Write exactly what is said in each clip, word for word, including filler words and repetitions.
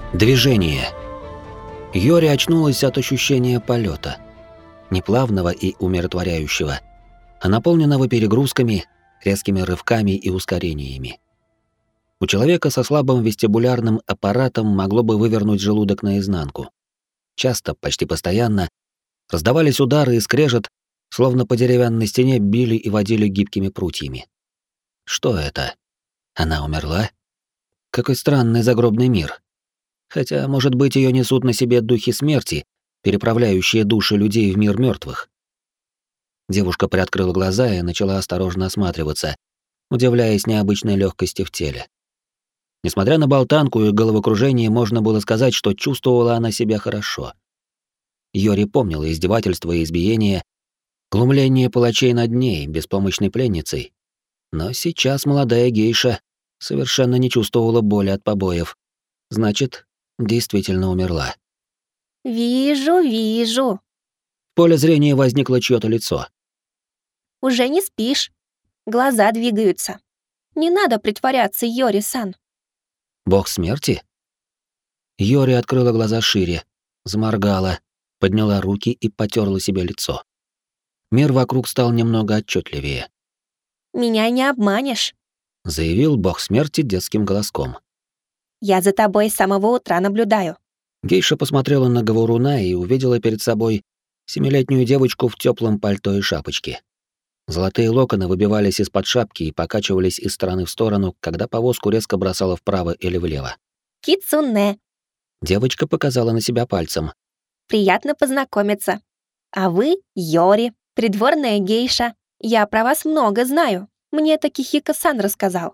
Движение. Йори очнулась от ощущения полета, не плавного и умиротворяющего, а наполненного перегрузками, резкими рывками и ускорениями. У человека со слабым вестибулярным аппаратом могло бы вывернуть желудок наизнанку. Часто, почти постоянно, раздавались удары и скрежет, словно по деревянной стене били и водили гибкими прутьями. Что это? Она умерла? Какой странный загробный мир. Хотя, может быть, ее несут на себе духи смерти, переправляющие души людей в мир мертвых. Девушка приоткрыла глаза и начала осторожно осматриваться, удивляясь необычной легкости в теле. Несмотря на болтанку и головокружение, можно было сказать, что чувствовала она себя хорошо. Йори помнила издевательства и избиения, глумление палачей над ней, беспомощной пленницей. Но сейчас молодая гейша совершенно не чувствовала боли от побоев. Значит, действительно умерла. «Вижу, вижу». В поле зрения возникло чьё-то лицо. «Уже не спишь. Глаза двигаются. Не надо притворяться, Йори-сан». Бог смерти? Йори открыла глаза шире, заморгала, подняла руки и потёрла себе лицо. Мир вокруг стал немного отчётливее. «Меня не обманешь», — заявил бог смерти детским голоском. «Я за тобой с самого утра наблюдаю». Гейша посмотрела на говоруна и увидела перед собой семилетнюю девочку в тёплом пальто и шапочке. Золотые локоны выбивались из-под шапки и покачивались из стороны в сторону, когда повозку резко бросала вправо или влево. «Кицуне, Девочка показала на себя пальцем. приятно познакомиться. А вы Йори, придворная гейша. Я про вас много знаю. Мне это Кихико-сан рассказал».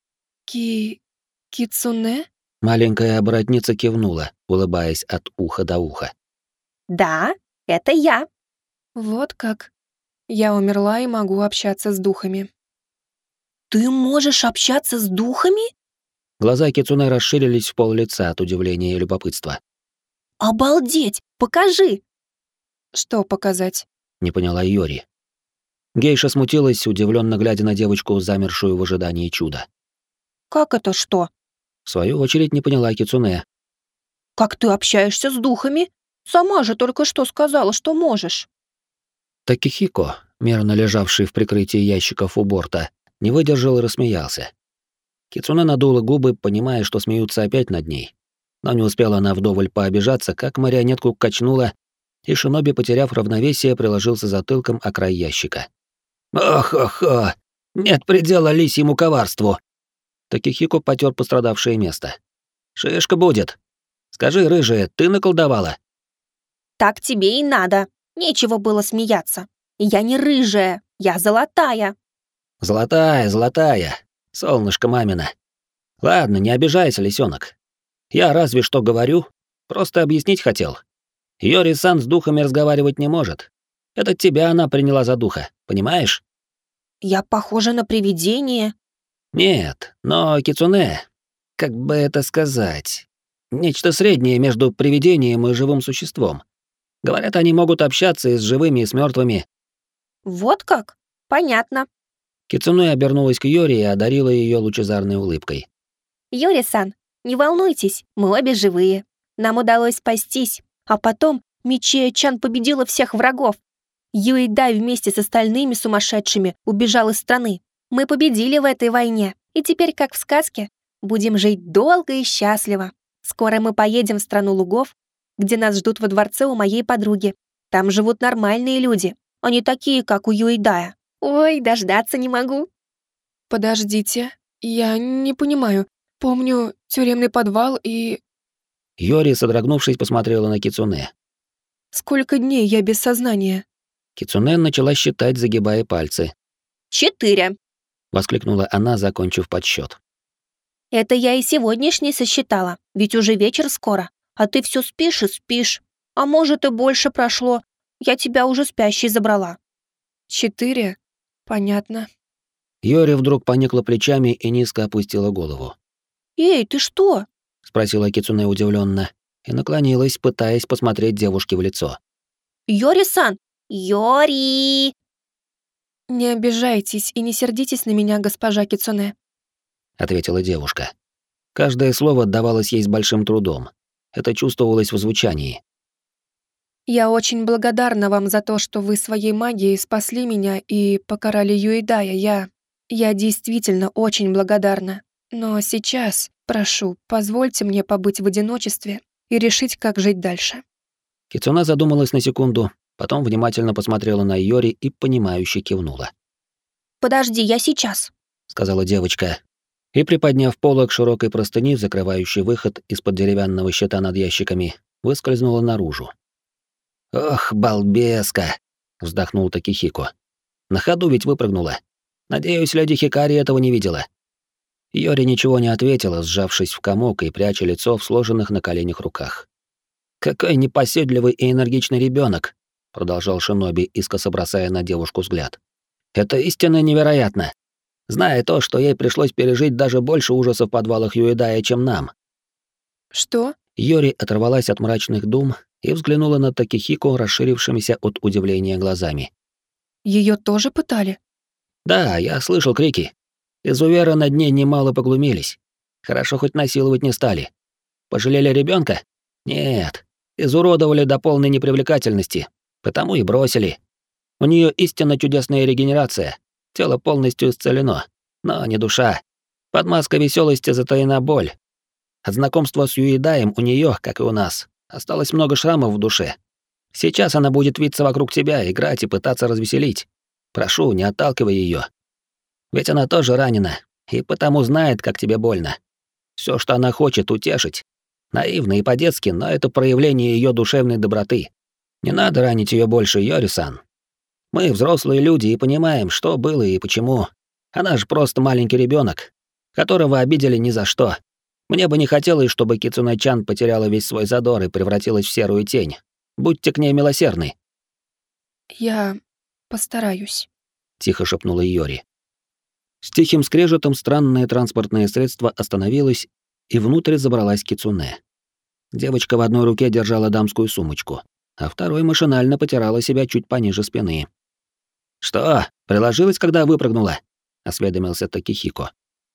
Ки... Кицуне? Маленькая оборотница кивнула, улыбаясь от уха до уха. «Да, это я». Вот как. Я умерла и могу общаться с духами. «Ты можешь общаться с духами?» Глаза Кицуне расширились в пол лица от удивления и любопытства. «Обалдеть! Покажи!» Что показать? Не поняла Йори. Гейша смутилась, удивленно глядя на девочку, замершую в ожидании чуда. «Как это что? В свою очередь не поняла Кицуне. Как ты общаешься с духами? Сама же только что сказала, что можешь». Такихико, мирно лежавший в прикрытии ящиков у борта, не выдержал и рассмеялся. Кицуне надула губы, понимая, что смеются опять над ней. Но не успела она вдоволь пообижаться, как марионетку качнула, и шиноби, потеряв равновесие, приложился затылком о край ящика. «Ох-ох-ох! Нет предела лисьему коварству!» Такихико потёр пострадавшее место. «Шишка будет! Скажи, рыжая, ты наколдовала?» «Так тебе и надо. Нечего было смеяться. Я не рыжая, я золотая». «Золотая, золотая! Солнышко мамина! Ладно, не обижайся, лисёнок. Я разве что говорю, просто объяснить хотел. Йори-сан с духами разговаривать не может. Это тебя она приняла за духа, понимаешь?» «Я похожа на привидение». «Нет, но Кицуне, как бы это сказать, нечто среднее между привидением и живым существом. Говорят, они могут общаться и с живыми, и с мертвыми. «Вот как? Понятно». Кицуне обернулась к Йори и одарила ее лучезарной улыбкой. «Йори-сан, не волнуйтесь, мы обе живые. Нам удалось спастись, а потом Мичия-чан победила всех врагов. Юэдай вместе с остальными сумасшедшими убежал из страны. Мы победили в этой войне, и теперь, как в сказке, будем жить долго и счастливо. Скоро мы поедем в страну лугов, где нас ждут во дворце у моей подруги. Там живут нормальные люди, а не такие, как у Юэдая. Ой, дождаться не могу». Подождите, я не понимаю. Помню тюремный подвал и... Йори, содрогнувшись, посмотрела на Кицуне. Сколько дней я без сознания? Кицуне начала считать, загибая пальцы. «Четыре». — воскликнула она, закончив подсчет. «Это я и сегодняшний сосчитала, ведь уже вечер скоро, а ты все спишь и спишь. А может, и больше прошло, я тебя уже спящей забрала». Четыре? Понятно. Йори вдруг поникла плечами и низко опустила голову. «Эй, ты что?» — спросила Кицуне удивленно и наклонилась, пытаясь посмотреть девушке в лицо. «Йори-сан! Йори!» Не обижайтесь и не сердитесь на меня, госпожа Кицуне. — ответила девушка. Каждое слово давалось ей с большим трудом, Это чувствовалось в звучании. Я очень благодарна вам за то, что вы своей магией спасли меня и покарали Юэдая. Я... Я действительно очень благодарна. Но сейчас, прошу, позвольте мне побыть в одиночестве и решить, как жить дальше». Кицуна задумалась на секунду, потом внимательно посмотрела на Йори и понимающе кивнула. «Подожди, я сейчас», — сказала девочка. И, приподняв полог широкой простыни, закрывающий выход из-под деревянного щита над ящиками, выскользнула наружу. «Ох, балбеска!» — вздохнул Такихико. «На ходу ведь выпрыгнула. Надеюсь, леди Хикари этого не видела». Йори ничего не ответила, сжавшись в комок и пряча лицо в сложенных на коленях руках. «Какой непоседливый и энергичный ребенок, продолжал Шиноби, искоса бросая на девушку взгляд. «Это истинно невероятно. Зная то, что ей пришлось пережить даже больше ужасов в подвалах Юэдая, чем нам». «Что?» Йори оторвалась от мрачных дум и взглянула на Такихико расширившимися от удивления глазами. Ее тоже пытали?» «Да, я слышал крики. Изуверы над ней немало поглумились. Хорошо, хоть насиловать не стали. Пожалели ребенка? Нет. Изуродовали до полной непривлекательности, потому и бросили. У нее истинно чудесная регенерация. Тело полностью исцелено, но не душа. Под маской веселости затаена боль. От знакомства с Юэдаем у нее, как и у нас, осталось много шрамов в душе. Сейчас она будет виться вокруг тебя, играть и пытаться развеселить. Прошу, не отталкивай ее. Ведь она тоже ранена, и потому знает, как тебе больно. Все, что она хочет, утешить. Наивно и по-детски, но это проявление ее душевной доброты. Не надо ранить ее больше, Йори-сан. Мы взрослые люди и понимаем, что было и почему. Она же просто маленький ребенок, которого обидели ни за что. Мне бы не хотелось, чтобы Кицунэ-чан потеряла весь свой задор и превратилась в серую тень. Будьте к ней милосердны. «Я постараюсь», — тихо шепнула Йори. С тихим скрежетом странное транспортное средство остановилось, и внутрь забралась Кицунэ. Девочка в одной руке держала дамскую сумочку, а второй машинально потирала себя чуть пониже спины. «Что, приложилась, когда выпрыгнула?» — осведомился Такихико.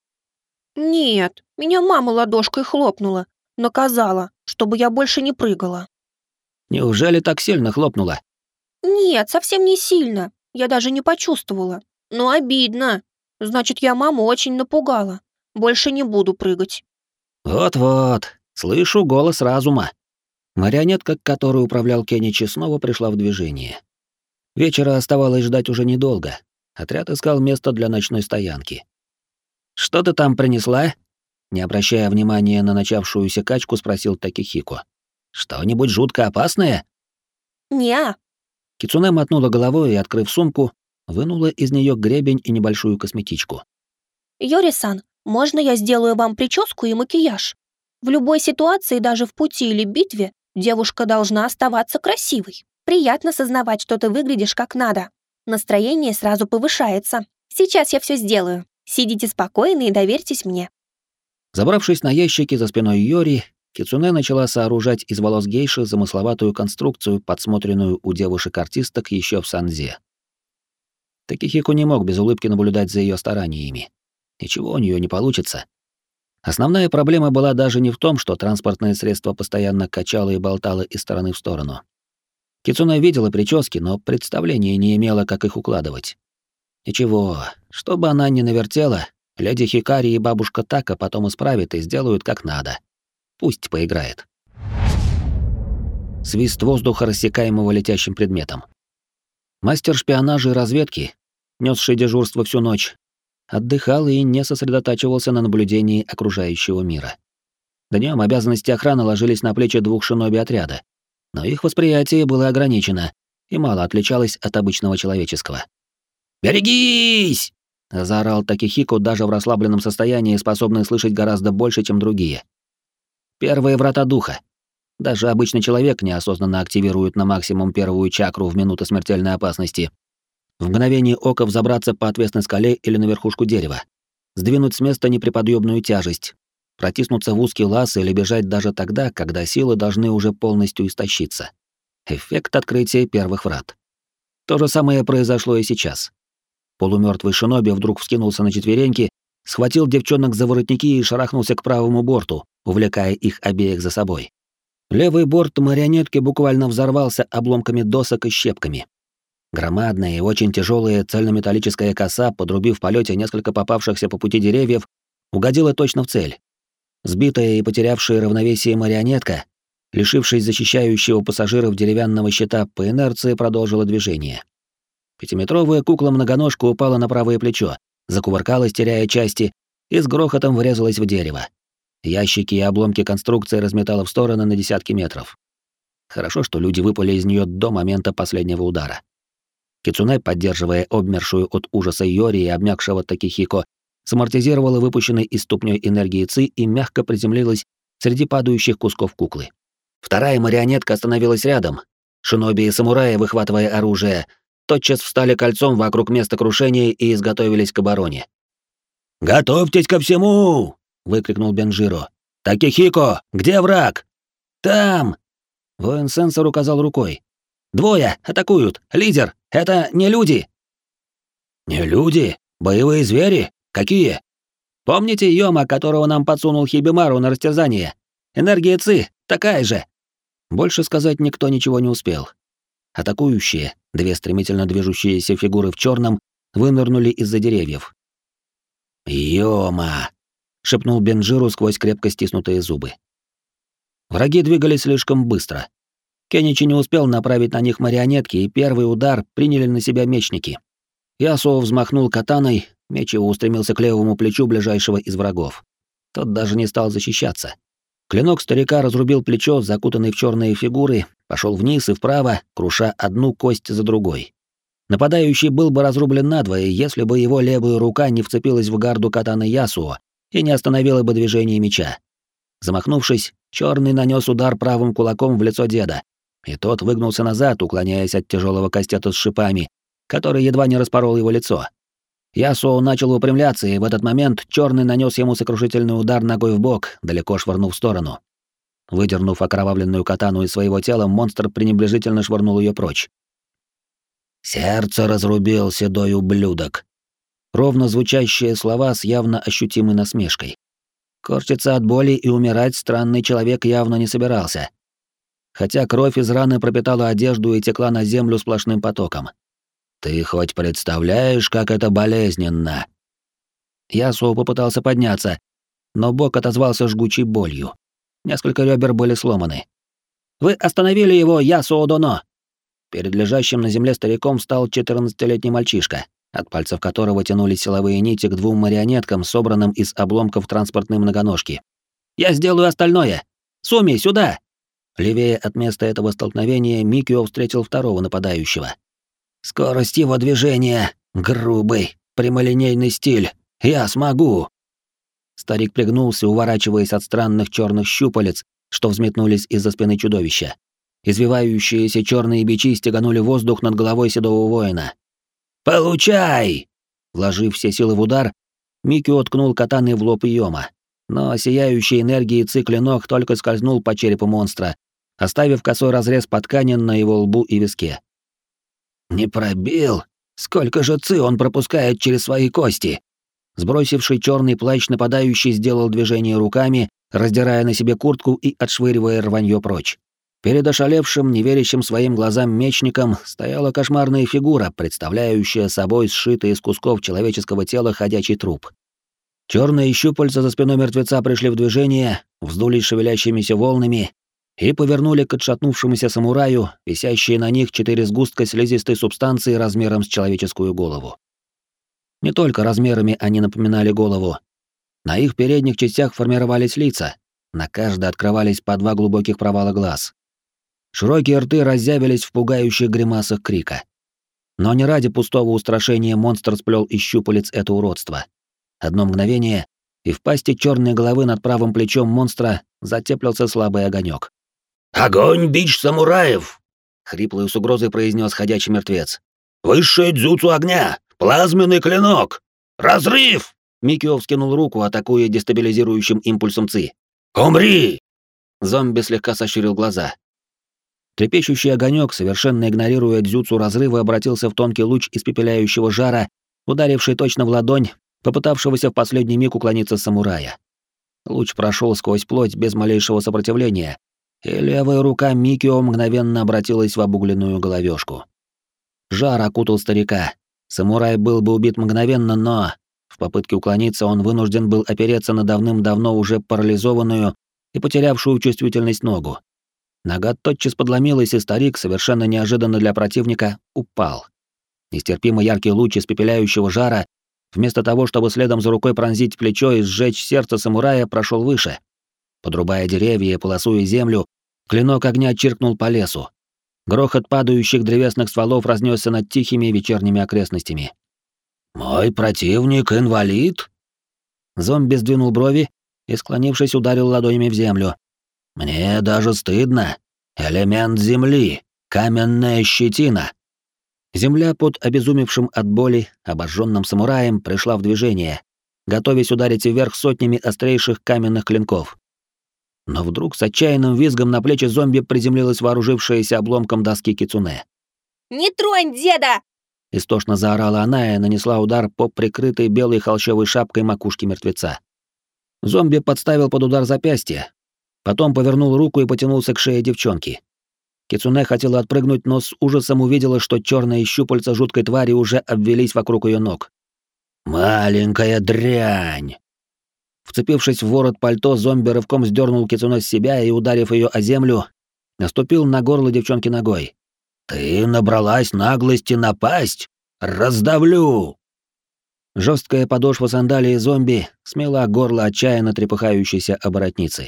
«Нет, меня мама ладошкой хлопнула, наказала, чтобы я больше не прыгала». «Неужели так сильно хлопнула?» «Нет, совсем не сильно, я даже не почувствовала. Но обидно. Значит, я маму очень напугала. Больше не буду прыгать». «Вот-вот, слышу голос разума». Марионетка, которой управлял Кеничи, снова пришла в движение. Вечера оставалось ждать уже недолго. Отряд искал место для ночной стоянки. «Что ты там принесла?» Не обращая внимания на начавшуюся качку, спросил Такихико. «Что-нибудь жутко опасное?» «Не-а». Кицунэ мотнула головой и, открыв сумку, вынула из нее гребень и небольшую косметичку. «Йори-сан, можно я сделаю вам прическу и макияж? В любой ситуации, даже в пути или битве, девушка должна оставаться красивой. Приятно сознавать, что ты выглядишь как надо. Настроение сразу повышается. Сейчас я все сделаю. Сидите спокойно и доверьтесь мне». Забравшись на ящики за спиной Йори, Кицунэ начала сооружать из волос гейши замысловатую конструкцию, подсмотренную у девушек-артисток еще в Санзе. Такихико не мог без улыбки наблюдать за ее стараниями. Ничего у нее не получится. Основная проблема была даже не в том, что транспортное средство постоянно качало и болтало из стороны в сторону. Кицунэ видела прически, но представления не имела, как их укладывать. Ничего, что бы она ни навертела, леди Хикари и бабушка Така потом исправят и сделают как надо. Пусть поиграет. Свист воздуха, рассекаемого летящим предметом. Мастер шпионажа и разведки, нёсший дежурство всю ночь, отдыхал и не сосредотачивался на наблюдении окружающего мира. Днём обязанности охраны ложились на плечи двух шиноби отряда, но их восприятие было ограничено и мало отличалось от обычного человеческого. «Берегись!» — заорал Такихико, даже в расслабленном состоянии способный слышать гораздо больше, чем другие. Первые врата духа. Даже обычный человек неосознанно активирует на максимум первую чакру в минуты смертельной опасности. В мгновение ока взобраться по отвесной скале или на верхушку дерева. Сдвинуть с места неприподъемную тяжесть. Протиснуться в узкий лаз или бежать даже тогда, когда силы должны уже полностью истощиться. Эффект открытия первых врат. То же самое произошло и сейчас. Полумёртвый шиноби вдруг вскинулся на четвереньки, схватил девчонок за воротники и шарахнулся к правому борту, увлекая их обеих за собой. Левый борт марионетки буквально взорвался обломками досок и щепками. Громадная и очень тяжелая цельнометаллическая коса, подрубив в полете несколько попавшихся по пути деревьев, угодила точно в цель. Сбитая и потерявшая равновесие марионетка, лишившись защищающего пассажиров деревянного щита, по инерции продолжила движение. Пятиметровая кукла-многоножка упала на правое плечо, закувыркалась, теряя части, и с грохотом врезалась в дерево. Ящики и обломки конструкции разметало в стороны на десятки метров. Хорошо, что люди выпали из нее до момента последнего удара. Кицунэ, поддерживая обмершую от ужаса Йори и обмякшего Такихико, самортизировала выпущенной из ступней энергии Ци и мягко приземлилась среди падающих кусков куклы. Вторая марионетка остановилась рядом. Шиноби и самураи, выхватывая оружие, тотчас встали кольцом вокруг места крушения и изготовились к обороне. «Готовьтесь ко всему!» — выкрикнул Бенджиро. «Такихико, где враг?» «Там!» — воин-сенсор указал рукой. «Двое! Атакуют! Лидер! Это не люди!» «Не люди? Боевые звери? Какие?» «Помните Йома, которого нам подсунул Хибимару на растерзание? Энергия Ци такая же!» Больше сказать никто ничего не успел. Атакующие, две стремительно движущиеся фигуры в черном, вынырнули из-за деревьев. «Йома!» — шепнул Бенджиру сквозь крепко стиснутые зубы. Враги двигались слишком быстро. Кеничи не успел направить на них марионетки, и первый удар приняли на себя мечники. Ясуо взмахнул катаной, меч его устремился к левому плечу ближайшего из врагов. Тот даже не стал защищаться. Клинок старика разрубил плечо, закутанный в черные фигуры, пошел вниз и вправо, круша одну кость за другой. Нападающий был бы разрублен надвое, если бы его левая рука не вцепилась в гарду катаны Ясуо и не остановила бы движение меча. Замахнувшись, черный нанес удар правым кулаком в лицо деда, и тот выгнулся назад, уклоняясь от тяжелого кастета с шипами, который едва не распорол его лицо. Ясуо начал выпрямляться, и в этот момент черный нанес ему сокрушительный удар ногой в бок, далеко швырнув в сторону. Выдернув окровавленную катану из своего тела, монстр пренебрежительно швырнул ее прочь. «Сердце разрубил седой ублюдок», ровно звучащие слова с явно ощутимой насмешкой. Корчиться от боли и умирать странный человек явно не собирался. Хотя кровь из раны пропитала одежду и текла на землю сплошным потоком. «Ты хоть представляешь, как это болезненно?» Ясуо попытался подняться, но бок отозвался жгучей болью. Несколько ребер были сломаны. «Вы остановили его, Ясуо Доно!» Перед лежащим на земле стариком стал четырнадцатилетний мальчишка, от пальцев которого тянулись силовые нити к двум марионеткам, собранным из обломков транспортной многоножки. «Я сделаю остальное! Суми, сюда!» Левее от места этого столкновения Микио встретил второго нападающего. «Скорость его движения, грубый, прямолинейный стиль. Я смогу!» Старик пригнулся, уворачиваясь от странных черных щупалец, что взметнулись из-за спины чудовища. Извивающиеся черные бичи стеганули воздух над головой седого воина. «Получай!» Вложив все силы в удар, Микио ткнул катаной в лоб Йома, но сияющий энергией ци-клинок только скользнул по черепу монстра, оставив косой разрез по ткани на его лбу и виске. «Не пробил? Сколько же ци он пропускает через свои кости?» Сбросивший черный плащ нападающий сделал движение руками, раздирая на себе куртку и отшвыривая рванье прочь. Перед ошалевшим, неверящим своим глазам мечником стояла кошмарная фигура, представляющая собой сшитый из кусков человеческого тела ходячий труп. Черные щупальца за спиной мертвеца пришли в движение, вздулись шевелящимися волнами и повернули к отшатнувшемуся самураю, висящие на них четыре сгустка слизистой субстанции размером с человеческую голову. Не только размерами они напоминали голову. На их передних частях формировались лица, на каждой открывались по два глубоких провала глаз. Широкие рты разъявились в пугающих гримасах крика. Но не ради пустого устрашения монстр сплел из щупалец это уродство. Одно мгновение, и в пасти черной головы над правым плечом монстра затеплился слабый огонек. «Огонь, бич самураев!» — хриплой с угрозой произнес ходячий мертвец. «Высшее дзюцу огня! Плазменный клинок! Разрыв!» Микио вскинул руку, атакуя дестабилизирующим импульсом ци. «Умри!» Зомби слегка сощурил глаза. Трепещущий огонек, совершенно игнорируя дзюцу разрыва, обратился в тонкий луч испепеляющего жара, ударивший точно в ладонь попытавшегося в последний миг уклониться самурая. Луч прошел сквозь плоть без малейшего сопротивления и левая рука Микио мгновенно обратилась в обугленную головешку. Жар окутал старика. Самурай был бы убит мгновенно, но в попытке уклониться он вынужден был опереться на давным-давно уже парализованную и потерявшую чувствительность ногу. Нога тотчас подломилась, и старик, совершенно неожиданно для противника, упал. Нестерпимо яркий луч испепеляющего жара, вместо того, чтобы следом за рукой пронзить плечо и сжечь сердце самурая, прошел выше. Подрубая деревья и полосуя землю, клинок огня чиркнул по лесу. Грохот падающих древесных стволов разнесся над тихими вечерними окрестностями. «Мой противник инвалид?» Зомби сдвинул брови и, склонившись, ударил ладонями в землю. «Мне даже стыдно. Элемент земли, каменная щетина». Земля под обезумевшим от боли, обожженным самураем пришла в движение, готовясь ударить вверх сотнями острейших каменных клинков. Но вдруг с отчаянным визгом на плечи зомби приземлилась вооружившаяся обломком доски кицуне. «Не тронь деда!» Истошно заорала она и нанесла удар по прикрытой белой холщовой шапкой макушке мертвеца. Зомби подставил под удар запястье, потом повернул руку и потянулся к шее девчонки. Кицуне хотела отпрыгнуть, но с ужасом увидела, что черные щупальца жуткой твари уже обвелись вокруг ее ног. «Маленькая дрянь!» Вцепившись в ворот пальто, зомби рывком сдернул Кицуне с себя и, ударив ее о землю, наступил на горло девчонки ногой. «Ты набралась наглости напасть? Раздавлю!» Жесткая подошва сандалии зомби смела горло отчаянно трепыхающейся оборотницы.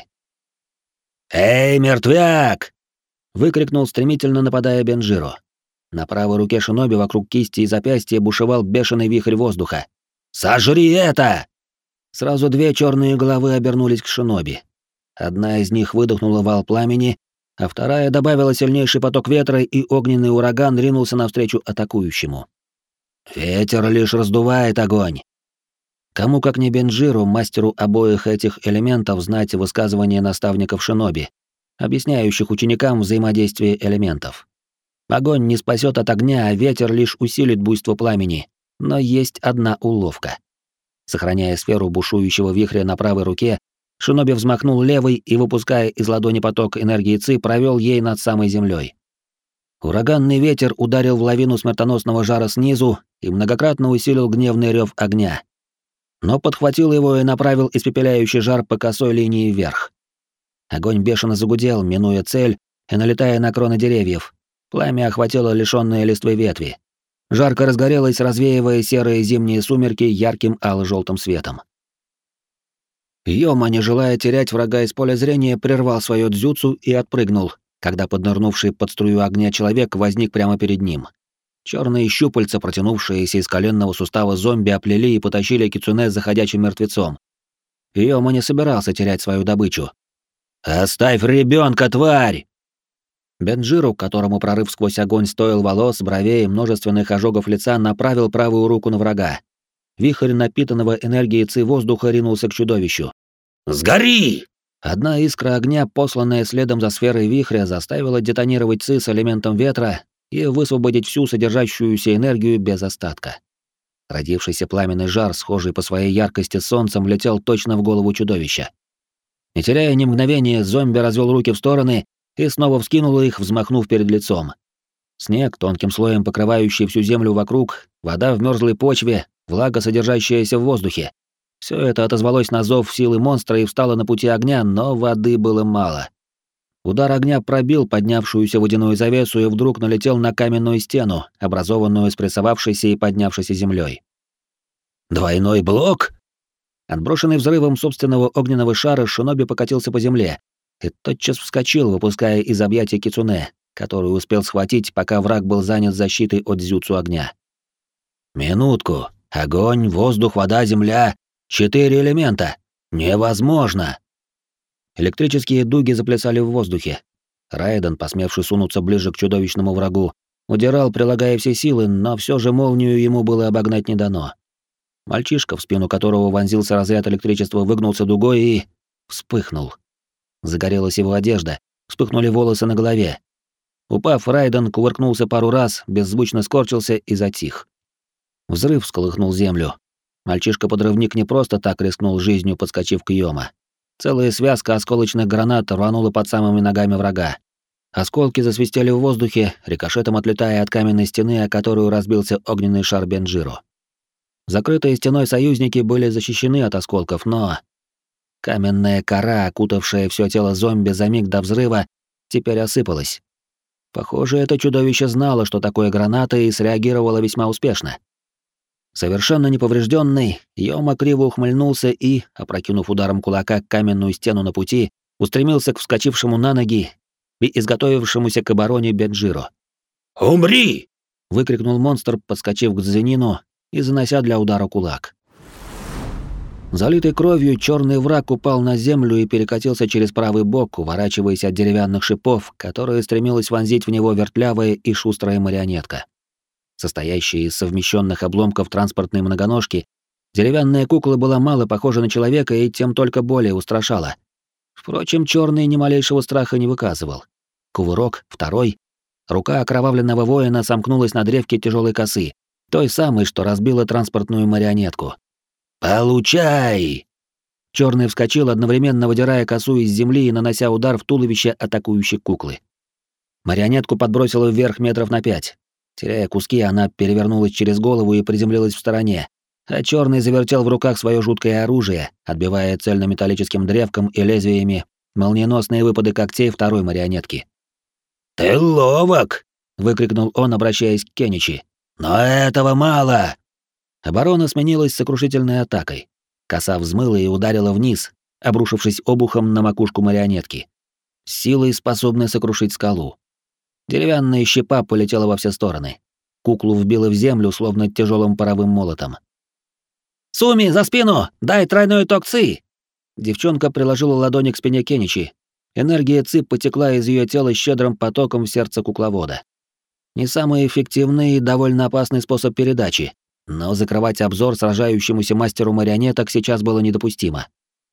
«Эй, мертвяк!» — выкрикнул, стремительно нападая Бенджиро. На правой руке шиноби вокруг кисти и запястья бушевал бешеный вихрь воздуха. «Сожри это!» Сразу две черные головы обернулись к шиноби. Одна из них выдохнула вал пламени, а вторая добавила сильнейший поток ветра, и огненный ураган ринулся навстречу атакующему. Ветер лишь раздувает огонь. Кому как не Бенджиру, мастеру обоих этих элементов, знать высказывания наставников шиноби, объясняющих ученикам взаимодействие элементов. Огонь не спасет от огня, а ветер лишь усилит буйство пламени. Но есть одна уловка. Сохраняя сферу бушующего вихря на правой руке, шиноби взмахнул левой и, выпуская из ладони поток энергии ци, провел ей над самой землей. Ураганный ветер ударил в лавину смертоносного жара снизу и многократно усилил гневный рев огня. Но подхватил его и направил испепеляющий жар по косой линии вверх. Огонь бешено загудел, минуя цель и налетая на кроны деревьев. Пламя охватило лишённые листвы ветви. Жарко разгорелось, развеивая серые зимние сумерки ярким ало-желтым светом. Йома, не желая терять врага из поля зрения, прервал свое дзюцу и отпрыгнул, когда поднырнувший под струю огня человек возник прямо перед ним. Черные щупальца, протянувшиеся из коленного сустава зомби, оплели и потащили кицуне за ходячим мертвецом. Йома не собирался терять свою добычу. «Оставь ребенка, тварь!» Бенджиру, которому прорыв сквозь огонь стоил волос, бровей и множественных ожогов лица, направил правую руку на врага. Вихрь напитанного энергией ци воздуха ринулся к чудовищу. «Сгори!» Одна искра огня, посланная следом за сферой вихря, заставила детонировать ци с элементом ветра и высвободить всю содержащуюся энергию без остатка. Родившийся пламенный жар, схожий по своей яркости с солнцем, летел точно в голову чудовища. Не теряя ни мгновения, зомби развел руки в стороны и снова вскинул их, взмахнув перед лицом. Снег, тонким слоем покрывающий всю землю вокруг, вода в мёрзлой почве, влага, содержащаяся в воздухе. Все это отозвалось на зов силы монстра и встало на пути огня, но воды было мало. Удар огня пробил поднявшуюся водяную завесу и вдруг налетел на каменную стену, образованную спрессовавшейся и поднявшейся землей. «Двойной блок?» Отброшенный взрывом собственного огненного шара, шиноби покатился по земле и тотчас вскочил, выпуская из объятий кицуне, которую успел схватить, пока враг был занят защитой от дзюцу огня. «Минутку. Огонь, воздух, вода, земля. Четыре элемента. Невозможно!» Электрические дуги заплясали в воздухе. Райден, посмевший сунуться ближе к чудовищному врагу, удирал, прилагая все силы, но все же молнию ему было обогнать не дано. Мальчишка, в спину которого вонзился разряд электричества, выгнулся дугой и вспыхнул. Загорелась его одежда, вспыхнули волосы на голове. Упав, Райден кувыркнулся пару раз, беззвучно скорчился и затих. Взрыв всколыхнул землю. Мальчишка-подрывник не просто так рискнул жизнью, подскочив к Йома. Целая связка осколочных гранат рванула под самыми ногами врага. Осколки засвистели в воздухе, рикошетом отлетая от каменной стены, о которую разбился огненный шар Бенджиро. Закрытые стеной союзники были защищены от осколков, но... Каменная кора, окутавшая все тело зомби за миг до взрыва, теперь осыпалась. Похоже, это чудовище знало, что такое граната, и среагировало весьма успешно. Совершенно неповрежденный, Йома криво ухмыльнулся и, опрокинув ударом кулака каменную стену на пути, устремился к вскочившему на ноги и изготовившемуся к обороне Бенджиро. «Умри!» — выкрикнул монстр, подскочив к Дзенину и занося для удара кулак. Залитый кровью, черный враг упал на землю и перекатился через правый бок, уворачиваясь от деревянных шипов, которые стремилась вонзить в него вертлявая и шустрая марионетка. Состоящая из совмещенных обломков транспортной многоножки, деревянная кукла была мало похожа на человека и тем только более устрашала. Впрочем, черный ни малейшего страха не выказывал. Кувырок, второй. Рука окровавленного воина сомкнулась на древке тяжелой косы, той самой, что разбила транспортную марионетку. «Получай!» Черный вскочил, одновременно выдирая косу из земли и нанося удар в туловище атакующей куклы. Марионетку подбросило вверх метров на пять. Теряя куски, она перевернулась через голову и приземлилась в стороне, а черный завертел в руках свое жуткое оружие, отбивая цельнометаллическим древком и лезвиями молниеносные выпады когтей второй марионетки. «Ты ловок!» — выкрикнул он, обращаясь к Кеничи. «Но этого мало!» Оборона сменилась сокрушительной атакой. Коса взмыла и ударила вниз, обрушившись обухом на макушку марионетки. С силой, способной сокрушить скалу. Деревянная щепа полетела во все стороны. Куклу вбило в землю, словно тяжелым паровым молотом. «Суми, за спину! Дай тройной ток ци!» Девчонка приложила ладони к спине Кеничи. Энергия ци потекла из ее тела щедрым потоком в сердце кукловода. Не самый эффективный и довольно опасный способ передачи, но закрывать обзор сражающемуся мастеру марионеток сейчас было недопустимо.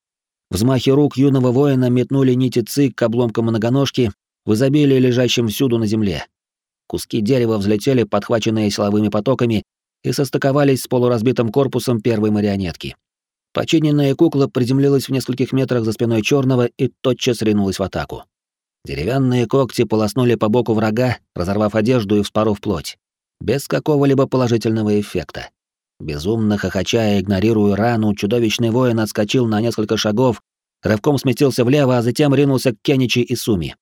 Взмахи рук юного воина метнули нити ци к обломкам многоножки, в изобилии лежащим всюду на земле. Куски дерева взлетели, подхваченные силовыми потоками, и состыковались с полуразбитым корпусом первой марионетки. Починенная кукла приземлилась в нескольких метрах за спиной черного и тотчас ринулась в атаку. Деревянные когти полоснули по боку врага, разорвав одежду и вспоров плоть. Без какого-либо положительного эффекта. Безумно хохоча и игнорируя рану, чудовищный воин отскочил на несколько шагов, рывком сместился влево, а затем ринулся к Кеничи и Суми.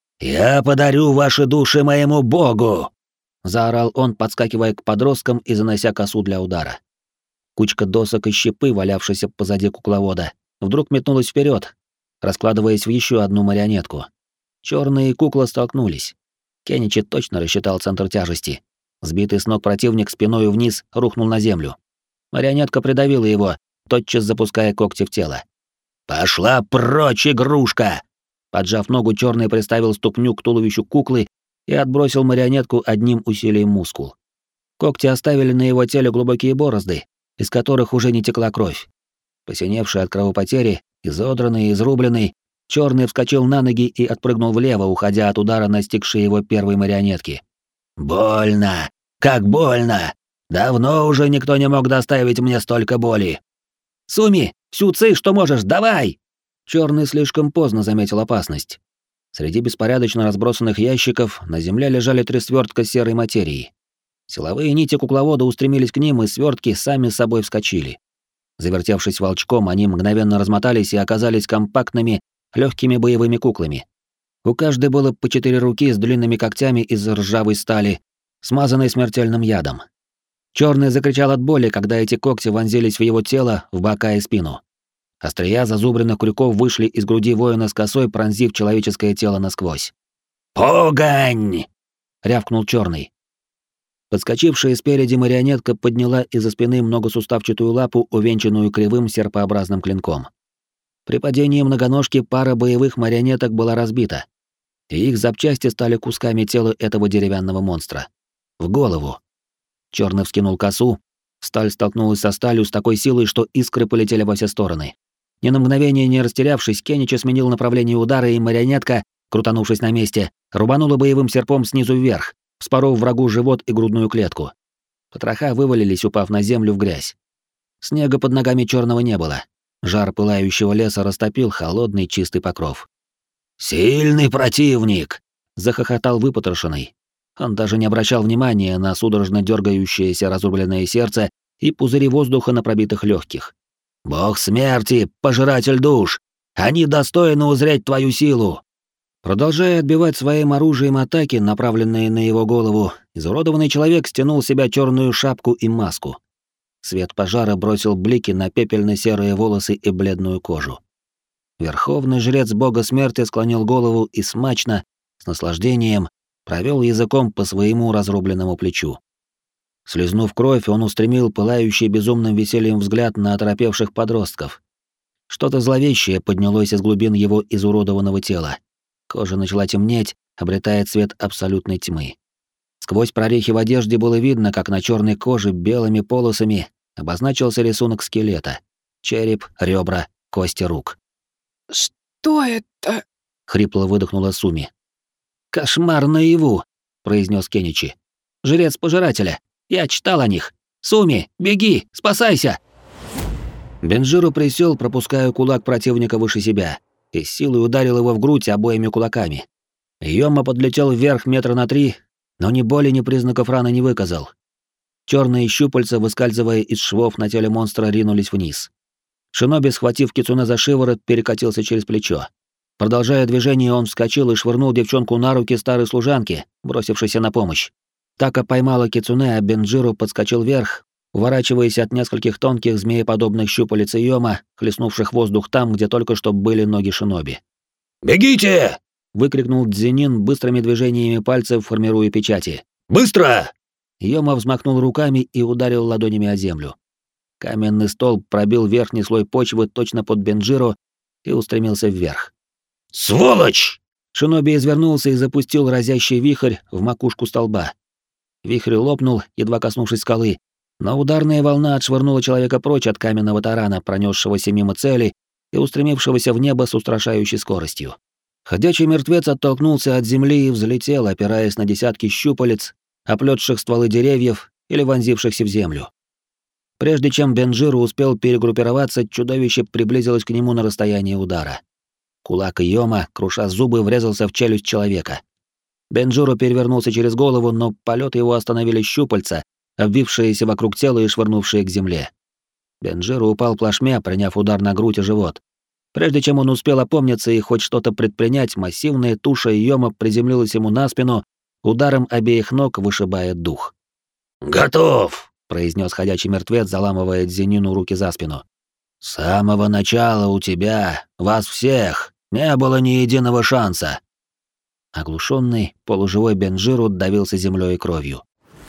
«Я подарю ваши души моему богу!» — заорал он, подскакивая к подросткам и занося косу для удара. Кучка досок и щепы, валявшаяся позади кукловода, вдруг метнулась вперед, раскладываясь в еще одну марионетку. Черные и кукла столкнулись. Кеничи точно рассчитал центр тяжести. Сбитый с ног противник спиной вниз рухнул на землю. Марионетка придавила его, тотчас запуская когти в тело. «Пошла прочь, игрушка!» Поджав ногу, черный приставил ступню к туловищу куклы и отбросил марионетку одним усилием мускул. Когти оставили на его теле глубокие борозды, из которых уже не текла кровь. Посиневший от кровопотери, изодранный и изрубленный, черный вскочил на ноги и отпрыгнул влево, уходя от удара настигшей его первой марионетки. «Больно! Как больно! Давно уже никто не мог доставить мне столько боли!» «Суми, всю ци, что можешь, давай!» Черный слишком поздно заметил опасность. Среди беспорядочно разбросанных ящиков на земле лежали три свертка серой материи. Силовые нити кукловода устремились к ним, и свертки сами с собой вскочили. Завертевшись волчком, они мгновенно размотались и оказались компактными, легкими боевыми куклами. У каждой было по четыре руки с длинными когтями из ржавой стали, смазанной смертельным ядом. Черный закричал от боли, когда эти когти вонзились в его тело, в бока и спину. Острия зазубренных крюков вышли из груди воина с косой, пронзив человеческое тело насквозь. «Погонь!» — рявкнул черный. Подскочившая спереди марионетка подняла из-за спины многосуставчатую лапу, увенчанную кривым серпообразным клинком. При падении многоножки пара боевых марионеток была разбита, и их запчасти стали кусками тела этого деревянного монстра. В голову. Черный вскинул косу, сталь столкнулась со сталью с такой силой, что искры полетели во все стороны. Ни на мгновение не растерявшись, Кеничи сменил направление удара, и марионетка, крутанувшись на месте, рубанула боевым серпом снизу вверх, вспоров врагу живот и грудную клетку. Потроха вывалились, упав на землю в грязь. Снега под ногами черного не было. Жар пылающего леса растопил холодный чистый покров. «Сильный противник!» — захохотал выпотрошенный. Он даже не обращал внимания на судорожно дергающееся разрубленное сердце и пузыри воздуха на пробитых легких. «Бог смерти, пожиратель душ! Они достойны узреть твою силу!» Продолжая отбивать своим оружием атаки, направленные на его голову, изуродованный человек стянул с себя черную шапку и маску. Свет пожара бросил блики на пепельно-серые волосы и бледную кожу. Верховный жрец бога смерти склонил голову и смачно, с наслаждением, провел языком по своему разрубленному плечу. Слизнув кровь, он устремил пылающий безумным весельем взгляд на оторопевших подростков. Что-то зловещее поднялось из глубин его изуродованного тела. Кожа начала темнеть, обретая цвет абсолютной тьмы. Сквозь прорехи в одежде было видно, как на черной коже белыми полосами обозначился рисунок скелета: череп, ребра, кости рук. «Что это?» — хрипло выдохнула Суми. «Кошмар наяву», — произнес Кеничи. «Жрец пожирателя. Я читал о них. Суми, беги, спасайся!» Бенджиру присел, пропуская кулак противника выше себя, и с силой ударил его в грудь обоими кулаками. Йома подлетел вверх метра на три, но ни боли, ни признаков раны не выказал. Черные щупальца, выскальзывая из швов на теле монстра, ринулись вниз. Шиноби, схватив кицуне за шиворот, перекатился через плечо. Продолжая движение, он вскочил и швырнул девчонку на руки старой служанки, бросившейся на помощь. Така поймала кицуне, а Бенджиру подскочил вверх, уворачиваясь от нескольких тонких змееподобных щупалец Йома, хлестнувших воздух там, где только что были ноги Шиноби. «Бегите!» — выкрикнул Дзинин, быстрыми движениями пальцев формируя печати. «Быстро!» Йома взмахнул руками и ударил ладонями о землю. Каменный столб пробил верхний слой почвы точно под Бенджиру и устремился вверх. «Сволочь!» Шиноби извернулся и запустил разящий вихрь в макушку столба. Вихрь лопнул, едва коснувшись скалы, но ударная волна отшвырнула человека прочь от каменного тарана, пронесшегося мимо цели и устремившегося в небо с устрашающей скоростью. Ходячий мертвец оттолкнулся от земли и взлетел, опираясь на десятки щупалец, оплетших стволы деревьев или вонзившихся в землю. Прежде чем Бенджиру успел перегруппироваться, чудовище приблизилось к нему на расстояние удара. Кулак Йома, круша зубы, врезался в челюсть человека. Бенджиру перевернулся через голову, но полет его остановили щупальца, обвившиеся вокруг тела и швырнувшие к земле. Бенджиру упал плашмя, приняв удар на грудь и живот. Прежде чем он успел опомниться и хоть что-то предпринять, массивная туша Йома приземлилась ему на спину, ударом обеих ног вышибая дух. «Готов!» — произнес ходячий мертвец, заламывая Дзинину руки за спину. «С самого начала у тебя, вас всех, не было ни единого шанса!» Оглушенный, полуживой Бенджиру давился землей и кровью.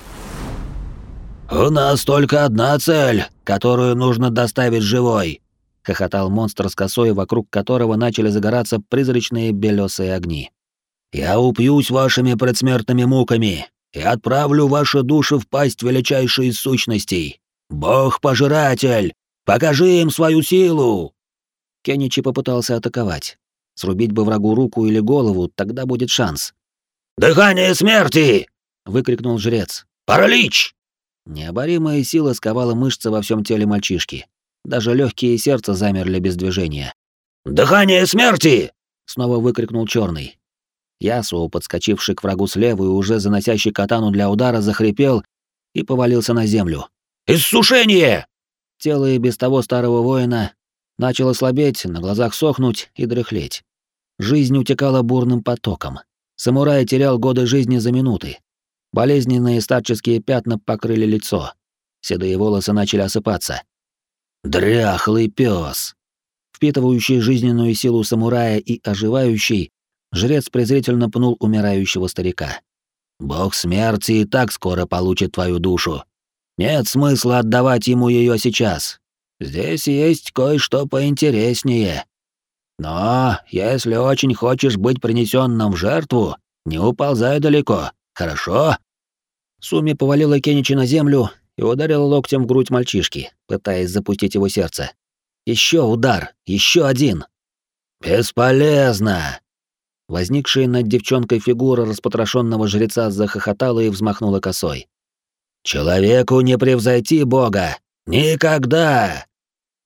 «У нас только одна цель, которую нужно доставить живой!» — хохотал монстр с косой, вокруг которого начали загораться призрачные белесые огни. «Я упьюсь вашими предсмертными муками и отправлю ваши души в пасть величайшей из сущностей. Бог-пожиратель, покажи им свою силу!» Кеничи попытался атаковать. Срубить бы врагу руку или голову, тогда будет шанс. «Дыхание смерти!» — выкрикнул жрец. «Паралич!» Необоримая сила сковала мышцы во всем теле мальчишки. Даже легкие и сердце замерли без движения. «Дыхание смерти!» — снова выкрикнул черный. Ясуо, подскочивший к врагу слева и уже заносящий катану для удара, захрипел и повалился на землю. «Иссушение!» Тело и без того старого воина начало слабеть, на глазах сохнуть и дряхлеть. Жизнь утекала бурным потоком. Самурай терял годы жизни за минуты. Болезненные старческие пятна покрыли лицо. Седые волосы начали осыпаться. «Дряхлый пес!» Впитывающий жизненную силу самурая и оживающий, жрец презрительно пнул умирающего старика. «Бог смерти и так скоро получит твою душу. Нет смысла отдавать ему ее сейчас. Здесь есть кое-что поинтереснее. Но если очень хочешь быть принесенным в жертву, не уползай далеко, хорошо?» Суми повалила Кеничи на землю и ударила локтем в грудь мальчишки, пытаясь запустить его сердце. Еще удар, еще один. «Бесполезно!» Возникшая над девчонкой фигура распотрошенного жреца захохотала и взмахнула косой. «Человеку не превзойти Бога! Никогда!»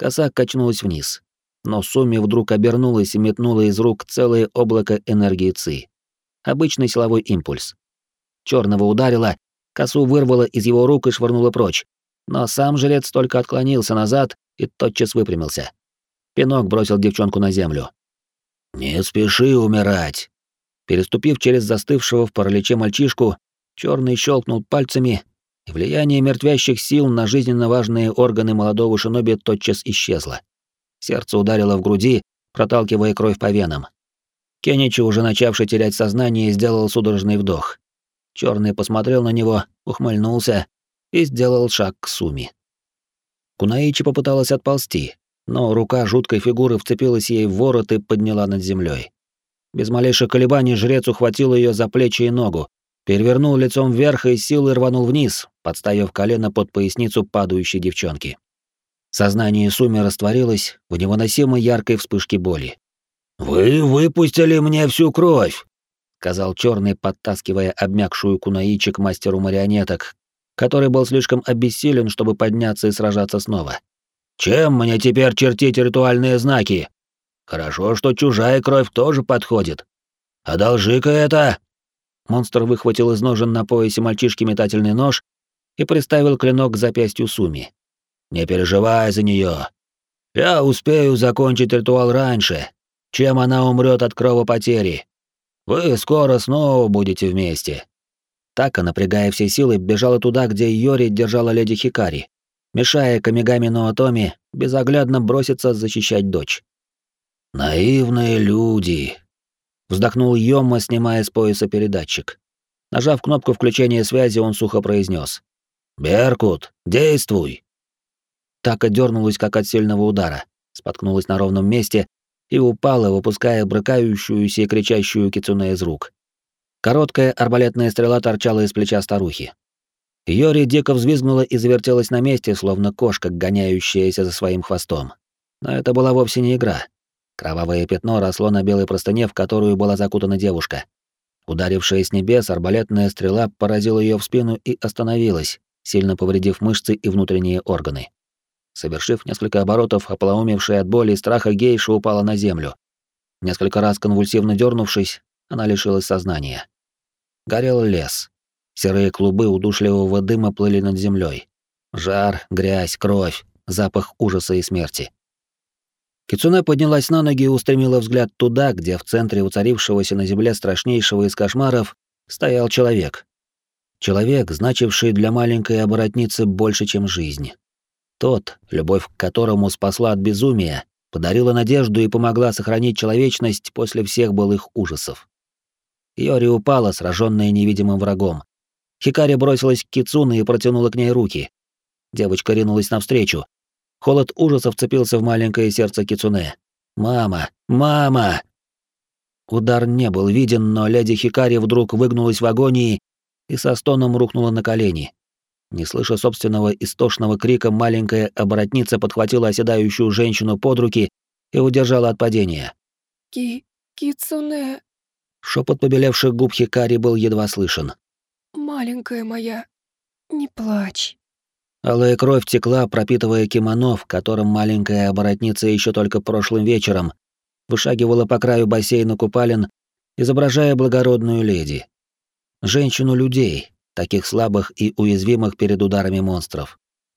Коса качнулась вниз, но Суми вдруг обернулась и метнула из рук целое облако энергии Ци. Обычный силовой импульс. Черного ударила, косу вырвала из его рук и швырнула прочь, но сам жрец только отклонился назад и тотчас выпрямился. Пинок бросил девчонку на землю. «Не спеши умирать!» Переступив через застывшего в параличе мальчишку, черный щелкнул пальцами, и влияние мертвящих сил на жизненно важные органы молодого шиноби тотчас исчезло. Сердце ударило в груди, проталкивая кровь по венам. Кеничи, уже начавший терять сознание, сделал судорожный вдох. Черный посмотрел на него, ухмыльнулся и сделал шаг к Суми. Кунаичи попыталась отползти, но рука жуткой фигуры вцепилась ей в ворот и подняла над землей. Без малейших колебаний жрец ухватил ее за плечи и ногу, перевернул лицом вверх и силой рванул вниз, подставив колено под поясницу падающей девчонки. Сознание Суми растворилось в невыносимо яркой вспышке боли. «Вы выпустили мне всю кровь!» — сказал черный, подтаскивая обмякшую Кунаичи к мастеру марионеток, который был слишком обессилен, чтобы подняться и сражаться снова. «Чем мне теперь чертить ритуальные знаки? Хорошо, что чужая кровь тоже подходит. Одолжи-ка это!» Монстр выхватил из ножен на поясе мальчишки метательный нож и приставил клинок к запястью Суми. «Не переживай за нее. Я успею закончить ритуал раньше, чем она умрет от кровопотери. Вы скоро снова будете вместе». Така, напрягая все силы, бежала туда, где Йори держала леди Хикари, мешая Камигами Ноотоми безоглядно броситься защищать дочь. «Наивные люди», — вздохнул Йома, снимая с пояса передатчик. Нажав кнопку включения связи, он сухо произнес: «Беркут, действуй!» Така дернулась, как от сильного удара, споткнулась на ровном месте и упала, выпуская брыкающуюся и кричащую кицуне из рук. Короткая арбалетная стрела торчала из плеча старухи. Йори дико взвизгнула и завертелась на месте, словно кошка, гоняющаяся за своим хвостом. Но это была вовсе не игра. Кровавое пятно росло на белой простыне, в которую была закутана девушка. Ударившая с небес, арбалетная стрела поразила ее в спину и остановилась, сильно повредив мышцы и внутренние органы. Совершив несколько оборотов, ополоумевшая от боли и страха гейша упала на землю. Несколько раз конвульсивно дернувшись, она лишилась сознания. Горел лес. Серые клубы удушливого дыма плыли над землей. Жар, грязь, кровь, запах ужаса и смерти. Кицуне поднялась на ноги и устремила взгляд туда, где в центре уцарившегося на земле страшнейшего из кошмаров стоял человек. Человек, значивший для маленькой оборотницы больше, чем жизнь. Тот, любовь к которому спасла от безумия, подарила надежду и помогла сохранить человечность после всех былых ужасов. Йори упала, сраженная невидимым врагом. Хикари бросилась к Кицуне и протянула к ней руки. Девочка ринулась навстречу. Холод ужаса вцепился в маленькое сердце Кицуне. «Мама! Мама!» Удар не был виден, но леди Хикари вдруг выгнулась в агонии и со стоном рухнула на колени. Не слыша собственного истошного крика, маленькая оборотница подхватила оседающую женщину под руки и удержала от падения. «Ки... Кицуне...» Шепот побелевших губ Хикари был едва слышен. «Маленькая моя, не плачь». Алая кровь текла, пропитывая кимоно, в котором маленькая оборотница еще только прошлым вечером вышагивала по краю бассейна купалин, изображая благородную леди. Женщину-людей, таких слабых и уязвимых перед ударами монстров.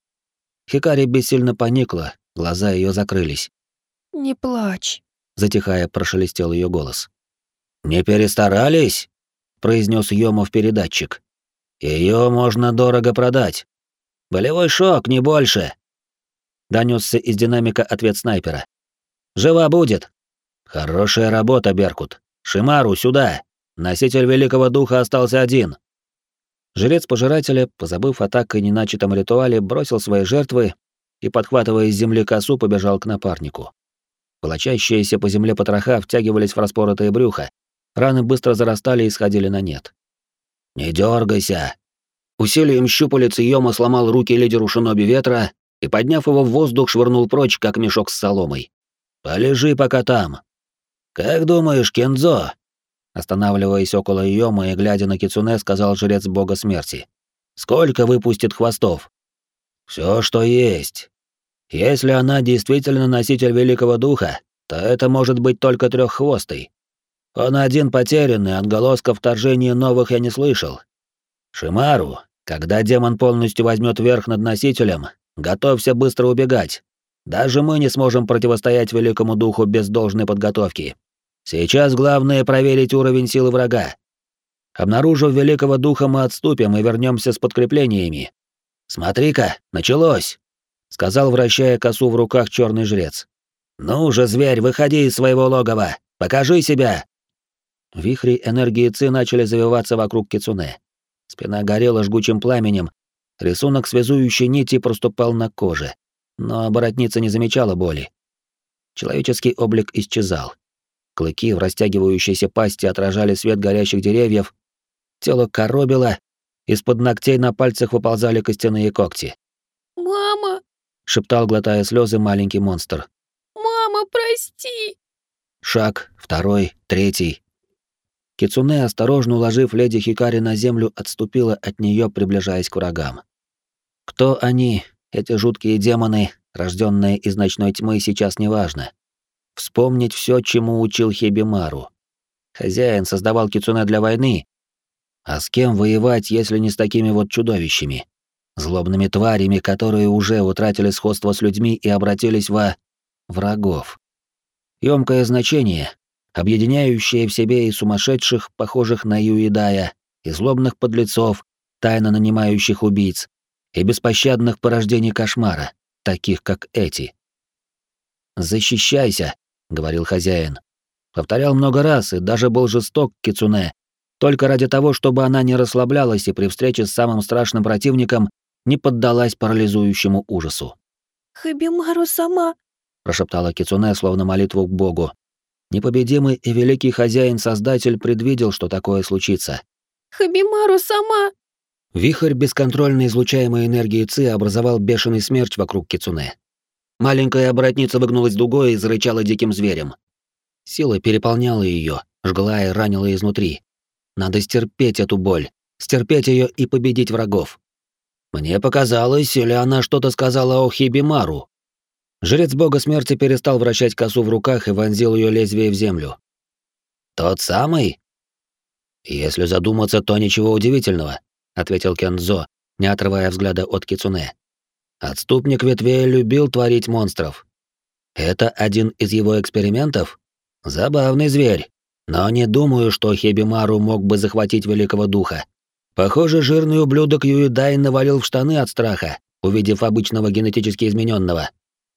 Хикари бессильно поникла, глаза ее закрылись. «Не плачь», — затихая, прошелестел ее голос. «Не перестарались?» — произнес Йома в передатчик. Ее можно дорого продать. Болевой шок, не больше!» Донесся из динамика ответ снайпера. «Жива будет!» «Хорошая работа, Беркут! Шимару, сюда! Носитель Великого Духа остался один!» Жрец Пожирателя, позабыв о так и неначатом ритуале, бросил свои жертвы и, подхватывая с земли косу, побежал к напарнику. Волочащиеся по земле потроха втягивались в распоротое брюхо, раны быстро зарастали и сходили на нет. «Не дергайся!» Усилием щупалец Йома сломал руки лидеру шиноби ветра и, подняв его в воздух, швырнул прочь, как мешок с соломой. «Полежи пока там». «Как думаешь, Кензо?» Останавливаясь около Йома и глядя на Кицуне, сказал жрец бога смерти. «Сколько выпустит хвостов?» «Все, что есть. Если она действительно носитель Великого Духа, то это может быть только треххвостый. Он один потерянный, отголосков вторжения новых я не слышал. Шимару, когда демон полностью возьмет верх над носителем, готовься быстро убегать. Даже мы не сможем противостоять Великому Духу без должной подготовки. Сейчас главное проверить уровень силы врага. Обнаружив Великого Духа, мы отступим и вернемся с подкреплениями. Смотри-ка, началось, сказал, вращая косу в руках черный жрец. Ну же, зверь, выходи из своего логова, покажи себя. Вихри энергии Ци начали завиваться вокруг кицуне. Спина горела жгучим пламенем, рисунок связующей нити проступал на коже, но оборотница не замечала боли. Человеческий облик исчезал. Клыки в растягивающейся пасти отражали свет горящих деревьев, тело коробило, из-под ногтей на пальцах выползали костяные когти. «Мама!» — шептал, глотая слезы, маленький монстр. «Мама, прости!» Шаг, второй, третий. Кицуне, осторожно уложив леди Хикари на землю, отступила от нее, приближаясь к врагам. Кто они, эти жуткие демоны, рожденные из ночной тьмы, сейчас неважно. Вспомнить все, чему учил Хибимару. Хозяин создавал кицуне для войны. А с кем воевать, если не с такими вот чудовищами? Злобными тварями, которые уже утратили сходство с людьми и обратились во... врагов. Ёмкое значение, объединяющее в себе и сумасшедших, похожих на Юидая, и злобных подлецов, тайно нанимающих убийц, и беспощадных порождений кошмара, таких как эти. «Защищайся», — говорил хозяин. Повторял много раз и даже был жесток к кицуне, только ради того, чтобы она не расслаблялась и при встрече с самым страшным противником не поддалась парализующему ужасу. «Хибимару сама», — прошептала кицуне, словно молитву к Богу. Непобедимый и великий хозяин-создатель предвидел, что такое случится. «Хибимару сама». Вихрь бесконтрольно излучаемой энергии Ци образовал бешеный смерч вокруг кицуне. Маленькая оборотница выгнулась дугой и зарычала диким зверем. Сила переполняла ее, жгла и ранила изнутри. Надо стерпеть эту боль, стерпеть ее и победить врагов. Мне показалось, или она что-то сказала о Хибимару. Жрец бога смерти перестал вращать косу в руках и вонзил ее лезвие в землю. «Тот самый?» «Если задуматься, то ничего удивительного», — ответил Кензо, не отрывая взгляда от кицуне. «Отступник ветвей любил творить монстров. Это один из его экспериментов? Забавный зверь, но не думаю, что Хибимару мог бы захватить Великого Духа. Похоже, жирный ублюдок Юидай навалил в штаны от страха, увидев обычного генетически измененного.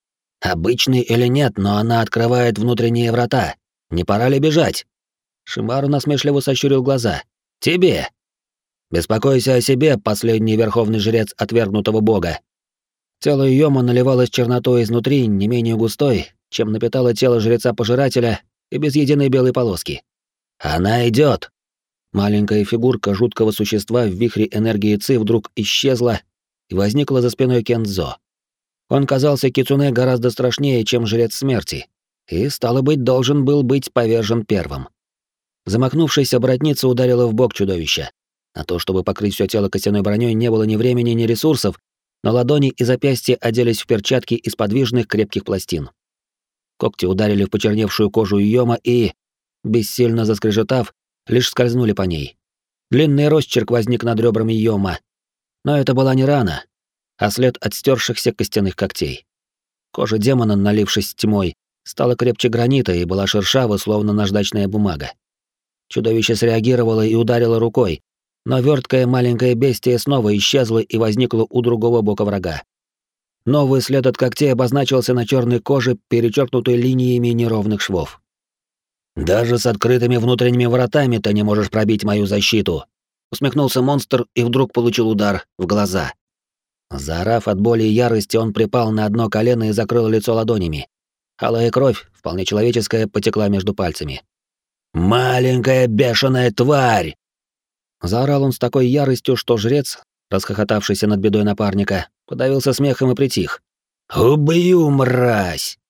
Обычный или нет, но она открывает внутренние врата. Не пора ли бежать?» Шимару насмешливо сощурил глаза. «Тебе! Беспокойся о себе, последний верховный жрец отвергнутого бога». Тело Йома наливалось чернотой изнутри, не менее густой, чем напитало тело жреца-пожирателя, и без единой белой полоски. «Она идет. Маленькая фигурка жуткого существа в вихре энергии Ци вдруг исчезла и возникла за спиной Кензо. Он казался кицуне гораздо страшнее, чем жрец смерти, и, стало быть, должен был быть повержен первым. Замахнувшись, оборотница ударила в бок чудовища. На то, чтобы покрыть все тело костяной броней, не было ни времени, ни ресурсов, но ладони и запястья оделись в перчатки из подвижных крепких пластин. Когти ударили в почерневшую кожу Йома и, бессильно заскрежетав, лишь скользнули по ней. Длинный росчерк возник над ребрами Йома. Но это была не рана, а след от стёршихся костяных когтей. Кожа демона, налившись тьмой, стала крепче гранита и была шершава, словно наждачная бумага. Чудовище среагировало и ударило рукой, но верткое маленькое бестие снова исчезло и возникло у другого бока врага. Новый след от когтей обозначился на черной коже, перечеркнутой линиями неровных швов. «Даже с открытыми внутренними вратами ты не можешь пробить мою защиту», — усмехнулся монстр и вдруг получил удар в глаза. Заорав от боли и ярости, он припал на одно колено и закрыл лицо ладонями. Алая кровь, вполне человеческая, потекла между пальцами. «Маленькая бешеная тварь!» Заорал он с такой яростью, что жрец, расхохотавшийся над бедой напарника, подавился смехом и притих. «Убью, мразь!»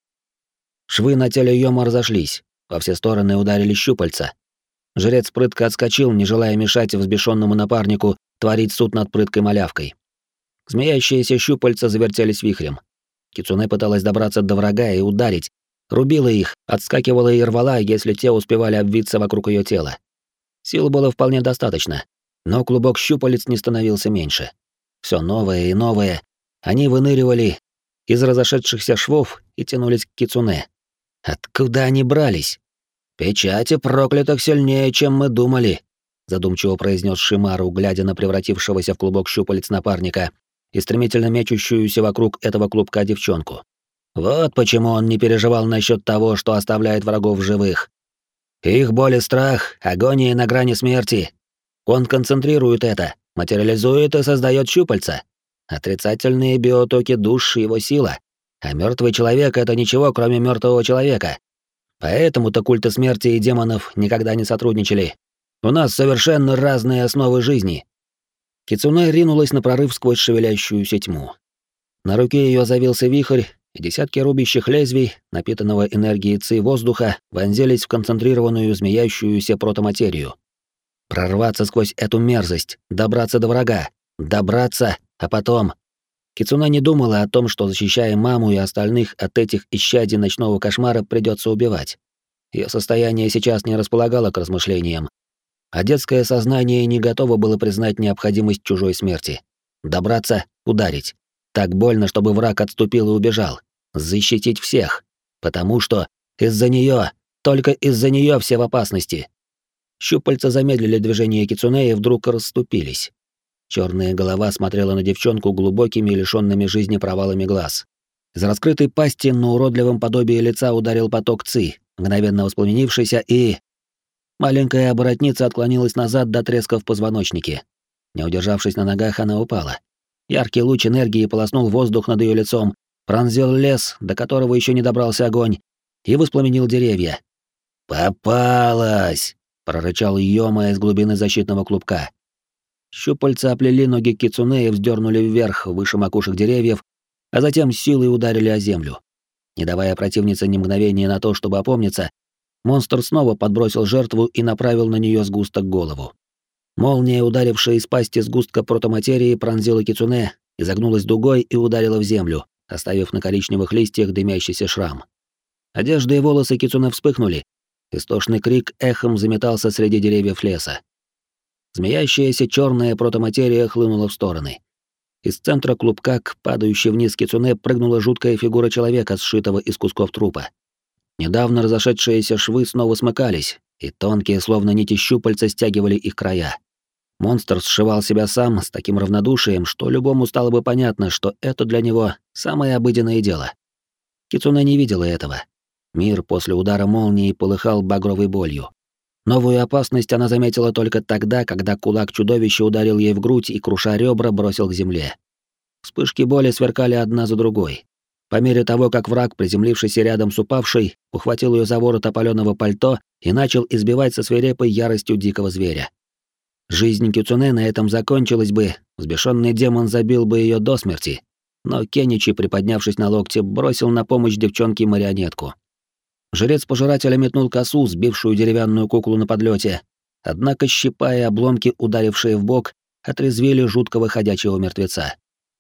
Швы на теле Йома разошлись, во все стороны ударили щупальца. Жрец прытко отскочил, не желая мешать взбешенному напарнику творить суд над прыткой малявкой. Змеящиеся щупальца завертелись вихрем. Кицуне пыталась добраться до врага и ударить, рубила их, отскакивала и рвала, если те успевали обвиться вокруг ее тела. Сил было вполне достаточно, но клубок щупалец не становился меньше. Все новое и новое. Они выныривали из разошедшихся швов и тянулись к Кицуне. Откуда они брались? «Печати проклятых сильнее, чем мы думали», — задумчиво произнес Шимару, глядя на превратившегося в клубок щупалец напарника и стремительно мечущуюся вокруг этого клубка девчонку. «Вот почему он не переживал насчет того, что оставляет врагов в живых. Их боль и страх, агония на грани смерти. Он концентрирует это, материализует и создает щупальца. Отрицательные биотоки душ — его сила, а мертвый человек — это ничего, кроме мертвого человека. Поэтому-то культы смерти и демонов никогда не сотрудничали. У нас совершенно разные основы жизни». Кицуне ринулась на прорыв сквозь шевелящуюся тьму. На руке ее завился вихрь, и десятки рубящих лезвий, напитанного энергией ци воздуха, вонзились в концентрированную змеящуюся протоматерию. Прорваться сквозь эту мерзость, добраться до врага, добраться, а потом... Кицуне не думала о том, что, защищая маму и остальных от этих исчадий ночного кошмара, придется убивать. Ее состояние сейчас не располагало к размышлениям, а детское сознание не готово было признать необходимость чужой смерти. Добраться, ударить. Так больно, чтобы враг отступил и убежал. Защитить всех. Потому что из-за нее, только из-за нее все в опасности. Щупальца замедлили движение Кицуне и вдруг расступились. Черная голова смотрела на девчонку глубокими, лишёнными жизни провалами глаз. Из раскрытой пасти на уродливом подобии лица ударил поток ци, мгновенно воспламенившийся, и... Маленькая оборотница отклонилась назад до треска в позвоночнике. Не удержавшись на ногах, она упала. Яркий луч энергии полоснул воздух над ее лицом, пронзил лес, до которого еще не добрался огонь, и воспламенил деревья. «Попалась!» — прорычал Йома из глубины защитного клубка. Щупальца оплели ноги Кицуне и вздернули вверх, выше макушек деревьев, а затем силой ударили о землю. Не давая противнице ни мгновения на то, чтобы опомниться, монстр снова подбросил жертву и направил на нее сгусток голову. Молния, ударившая из пасти сгустка протоматерии, пронзила Кицуне, изогнулась дугой и ударила в землю, оставив на коричневых листьях дымящийся шрам. Одежда и волосы Кицуне вспыхнули. Истошный крик эхом заметался среди деревьев леса. Змеящаяся черная протоматерия хлынула в стороны. Из центра клубка к падающей вниз Кицуне прыгнула жуткая фигура человека, сшитого из кусков трупа. Недавно разошедшиеся швы снова смыкались, и тонкие, словно нити щупальца, стягивали их края. Монстр сшивал себя сам с таким равнодушием, что любому стало бы понятно, что это для него самое обыденное дело. Кицуне не видела этого. Мир после удара молнии полыхал багровой болью. Новую опасность она заметила только тогда, когда кулак чудовища ударил ей в грудь и, круша ребра, бросил к земле. Вспышки боли сверкали одна за другой. По мере того, как враг, приземлившийся рядом с упавшей, ухватил ее за ворот опаленного пальто и начал избивать со свирепой яростью дикого зверя. Жизнь Кицуне на этом закончилась бы, взбешенный демон забил бы ее до смерти, но Кеничи, приподнявшись на локте, бросил на помощь девчонке марионетку. Жрец пожирателя метнул косу, сбившую деревянную куклу на подлете, однако щепа и обломки, ударившие в бок, отрезвили жуткого ходячего мертвеца.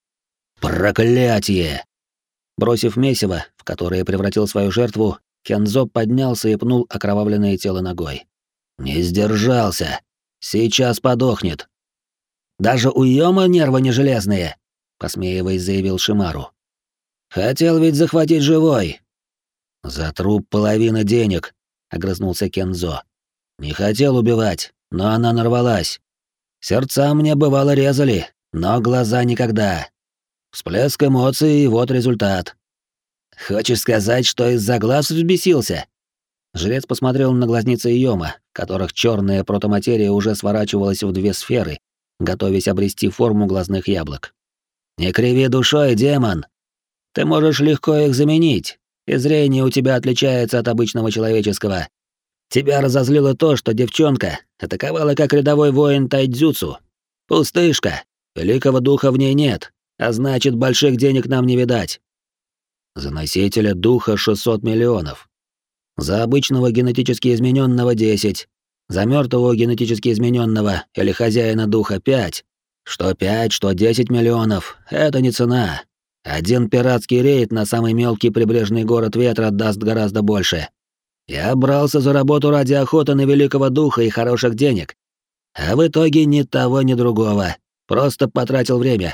«Проклятие!» Бросив месиво, в которое превратил свою жертву, Кензо поднялся и пнул окровавленное тело ногой. «Не сдержался! Сейчас подохнет!» «Даже у Йома нервы не железные!» — посмеиваясь, заявил Шимару. «Хотел ведь захватить живой!» «За труп половина денег», — огрызнулся Кензо. «Не хотел убивать, но она нарвалась. Сердца мне бывало резали, но глаза никогда. Всплеск эмоций, и вот результат». «Хочешь сказать, что из-за глаз взбесился?» Жрец посмотрел на глазницы Йома, в которых черная протоматерия уже сворачивалась в две сферы, готовясь обрести форму глазных яблок. «Не криви душой, демон. Ты можешь легко их заменить, и зрение у тебя отличается от обычного человеческого. Тебя разозлило то, что девчонка атаковала как рядовой воин тайцзюцу. Пустышка. Великого духа в ней нет, а значит, больших денег нам не видать. За носителя духа шестьсот миллионов. За обычного генетически измененного десять. За мертвого генетически измененного или хозяина духа пять. Что пять, что десять миллионов — это не цена. Один пиратский рейд на самый мелкий прибрежный город Ветра даст гораздо больше. Я брался за работу ради охоты на великого духа и хороших денег. А в итоге ни того, ни другого. Просто потратил время.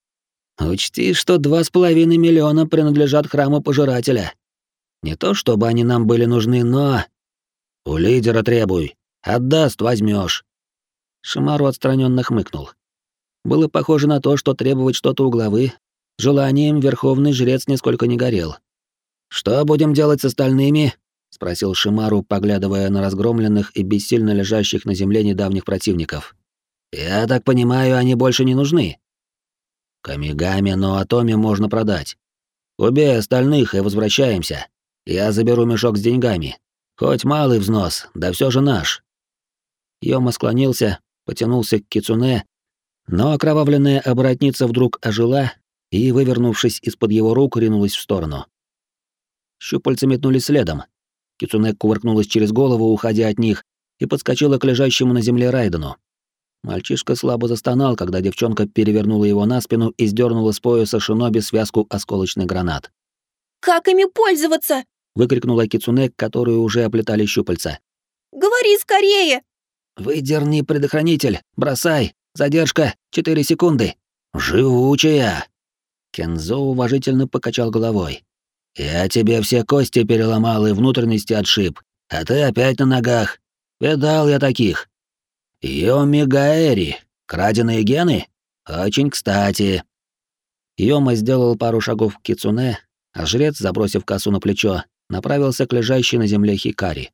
Учти, что два с половиной миллиона принадлежат храму Пожирателя. Не то чтобы они нам были нужны, но... У лидера требуй. Отдаст — возьмешь. Шимару отстраненно хмыкнул. Было похоже на то, что требовать что-то у главы желанием верховный жрец нисколько не горел. «Что будем делать с остальными?» — спросил Шимару, поглядывая на разгромленных и бессильно лежащих на земле недавних противников. «Я так понимаю, они больше не нужны?» «Камигами, но Атоми можно продать. Убей остальных и возвращаемся. Я заберу мешок с деньгами. Хоть малый взнос, да все же наш». Йома склонился, потянулся к кицуне, но окровавленная оборотница вдруг ожила и, вывернувшись из-под его рук, ринулась в сторону. Щупальца метнулись следом. Кицуне кувыркнулась через голову, уходя от них, и подскочила к лежащему на земле Райдену. Мальчишка слабо застонал, когда девчонка перевернула его на спину и сдернула с пояса шиноби связку осколочных гранат. «Как ими пользоваться?» — выкрикнула Кицуне, которую уже оплетали щупальца. «Говори скорее!» «Выдерни предохранитель, бросай! Задержка, четыре секунды!» «Живучая!» Кензо уважительно покачал головой. «Я тебе все кости переломал и внутренности отшиб, а ты опять на ногах. Видал я таких. Йоми Гаэри, краденые гены? Очень кстати». Йома сделал пару шагов к Кицуне, а жрец, забросив косу на плечо, направился к лежащей на земле Хикари.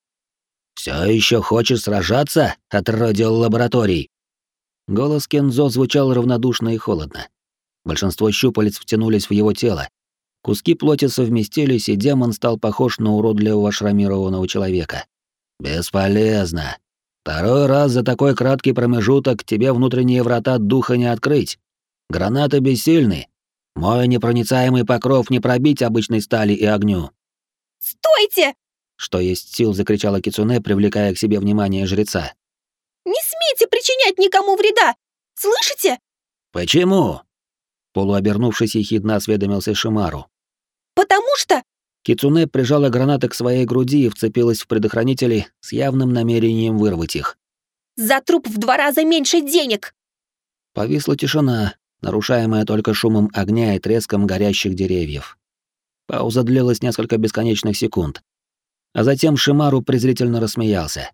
«Все еще хочешь сражаться, отродье лабораторий?» Голос Кензо звучал равнодушно и холодно. Большинство щупалец втянулись в его тело. Куски плоти совместились, и демон стал похож на уродливого шрамированного человека. «Бесполезно. Второй раз за такой краткий промежуток тебе внутренние врата духа не открыть. Гранаты бессильны. Мой непроницаемый покров не пробить обычной стали и огню». «Стойте!» — что есть сил, закричала Кицуне, привлекая к себе внимание жреца. «Не смейте причинять никому вреда! Слышите?» «Почему?» Полуобернувшись, ехидно осведомился Шимару. «Потому что...» Кицуне прижала гранаты к своей груди и вцепилась в предохранители с явным намерением вырвать их. «За труп в два раза меньше денег!» Повисла тишина, нарушаемая только шумом огня и треском горящих деревьев. Пауза длилась несколько бесконечных секунд. А затем Шимару презрительно рассмеялся.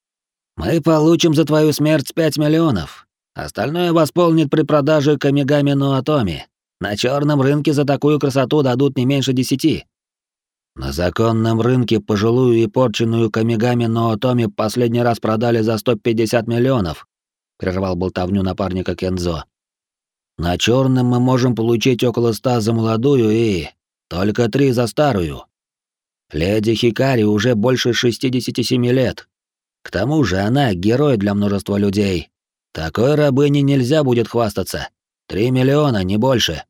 «Мы получим за твою смерть пять миллионов. Остальное восполнит при продаже Камигами но Атоми. На черном рынке за такую красоту дадут не меньше десяти». «На законном рынке пожилую и порченную Камигами но Атоми последний раз продали за сто пятьдесят миллионов», — прервал болтовню напарника Кензо. «На черном мы можем получить около ста за молодую и только три за старую. Леди Хикари уже больше шестидесяти семи лет. К тому же она герой для множества людей. Такой рабыне нельзя будет хвастаться. Три миллиона, не больше».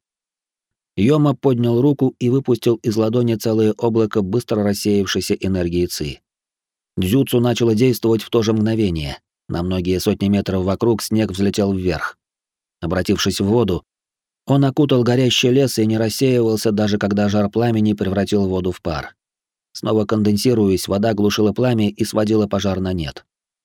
Йома поднял руку и выпустил из ладони целое облако быстро рассеявшейся энергии ци. Дзюцу начало действовать в то же мгновение. На многие сотни метров вокруг снег взлетел вверх. Обратившись в воду, он окутал горящий лес и не рассеивался, даже когда жар пламени превратил воду в пар. Снова конденсируясь, вода глушила пламя и сводила пожар на нет.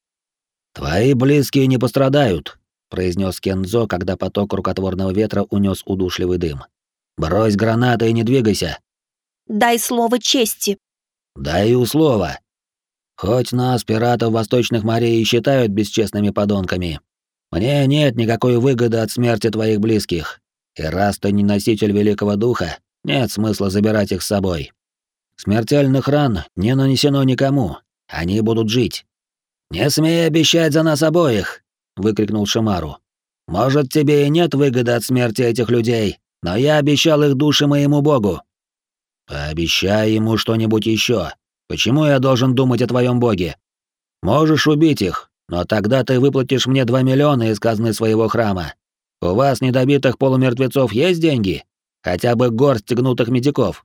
«Твои близкие не пострадают», — произнес Кензо, когда поток рукотворного ветра унес удушливый дым. «Брось гранаты и не двигайся». «Дай слово чести». «Даю слово. Хоть нас, пиратов Восточных морей, и считают бесчестными подонками, мне нет никакой выгоды от смерти твоих близких, и раз ты не носитель Великого Духа, нет смысла забирать их с собой. Смертельных ран не нанесено никому, они будут жить». «Не смей обещать за нас обоих!» — выкрикнул Шимару. «Может, тебе и нет выгоды от смерти этих людей, но я обещал их души моему богу». «Пообещай ему что-нибудь еще. Почему я должен думать о твоем боге? Можешь убить их, но тогда ты выплатишь мне два миллиона из казны своего храма. У вас, недобитых полумертвецов, есть деньги? Хотя бы горсть гнутых медиков».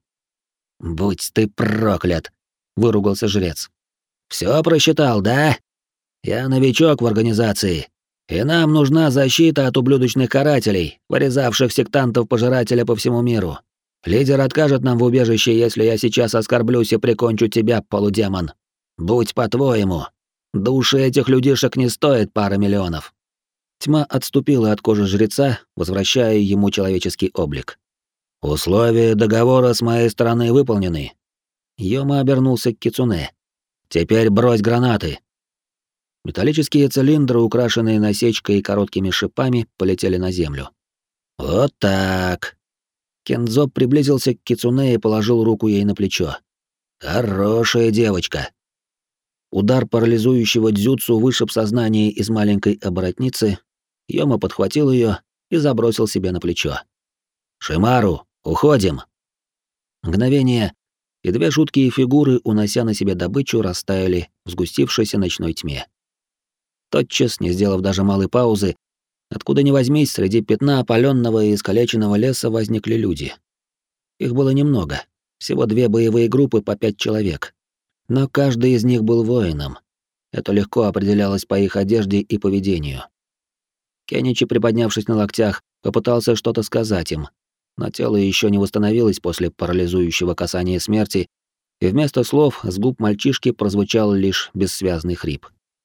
«Будь ты проклят!» — выругался жрец. «Все просчитал, да? Я новичок в организации, И нам нужна защита от ублюдочных карателей, вырезавших сектантов-пожирателя по всему миру. Лидер откажет нам в убежище, если я сейчас оскорблюсь и прикончу тебя, полудемон. Будь по-твоему. Души этих людишек не стоят пары миллионов». Тьма отступила от кожи жреца, возвращая ему человеческий облик. «Условия договора с моей стороны выполнены». Йома обернулся к Кицуне. «Теперь брось гранаты». Металлические цилиндры, украшенные насечкой и короткими шипами, полетели на землю. «Вот так». Кензо приблизился к Кицуне и положил руку ей на плечо. «Хорошая девочка». Удар парализующего дзюцу вышиб сознание из маленькой оборотницы. Йома подхватил ее и забросил себе на плечо. «Шимару, уходим!» Мгновение, и две жуткие фигуры, унося на себе добычу, растаяли в сгустившейся ночной тьме. Тотчас, не сделав даже малой паузы, откуда ни возьмись, среди пятна опалённого и искалеченного леса возникли люди. Их было немного, всего две боевые группы по пять человек. Но каждый из них был воином. Это легко определялось по их одежде и поведению. Кеничи, приподнявшись на локтях, попытался что-то сказать им, но тело еще не восстановилось после парализующего касания смерти, и вместо слов с губ мальчишки прозвучал лишь бессвязный хрип.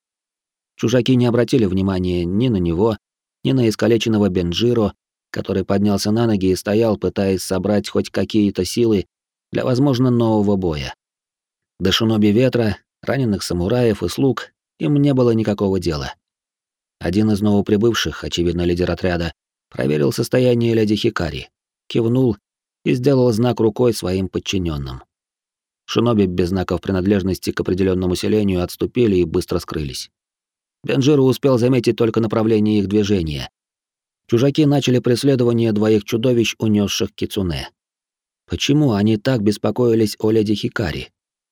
Чужаки не обратили внимания ни на него, ни на искалеченного Бенджиро, который поднялся на ноги и стоял, пытаясь собрать хоть какие-то силы для, возможно, нового боя. До шиноби ветра, раненых самураев и слуг им не было никакого дела. Один из новоприбывших, очевидно лидер отряда, проверил состояние леди Хикари, кивнул и сделал знак рукой своим подчиненным. Шиноби без знаков принадлежности к определенному селению отступили и быстро скрылись. Бенджиро успел заметить только направление их движения. Чужаки начали преследование двоих чудовищ, унесших Кицуне. Почему они так беспокоились о леди Хикари?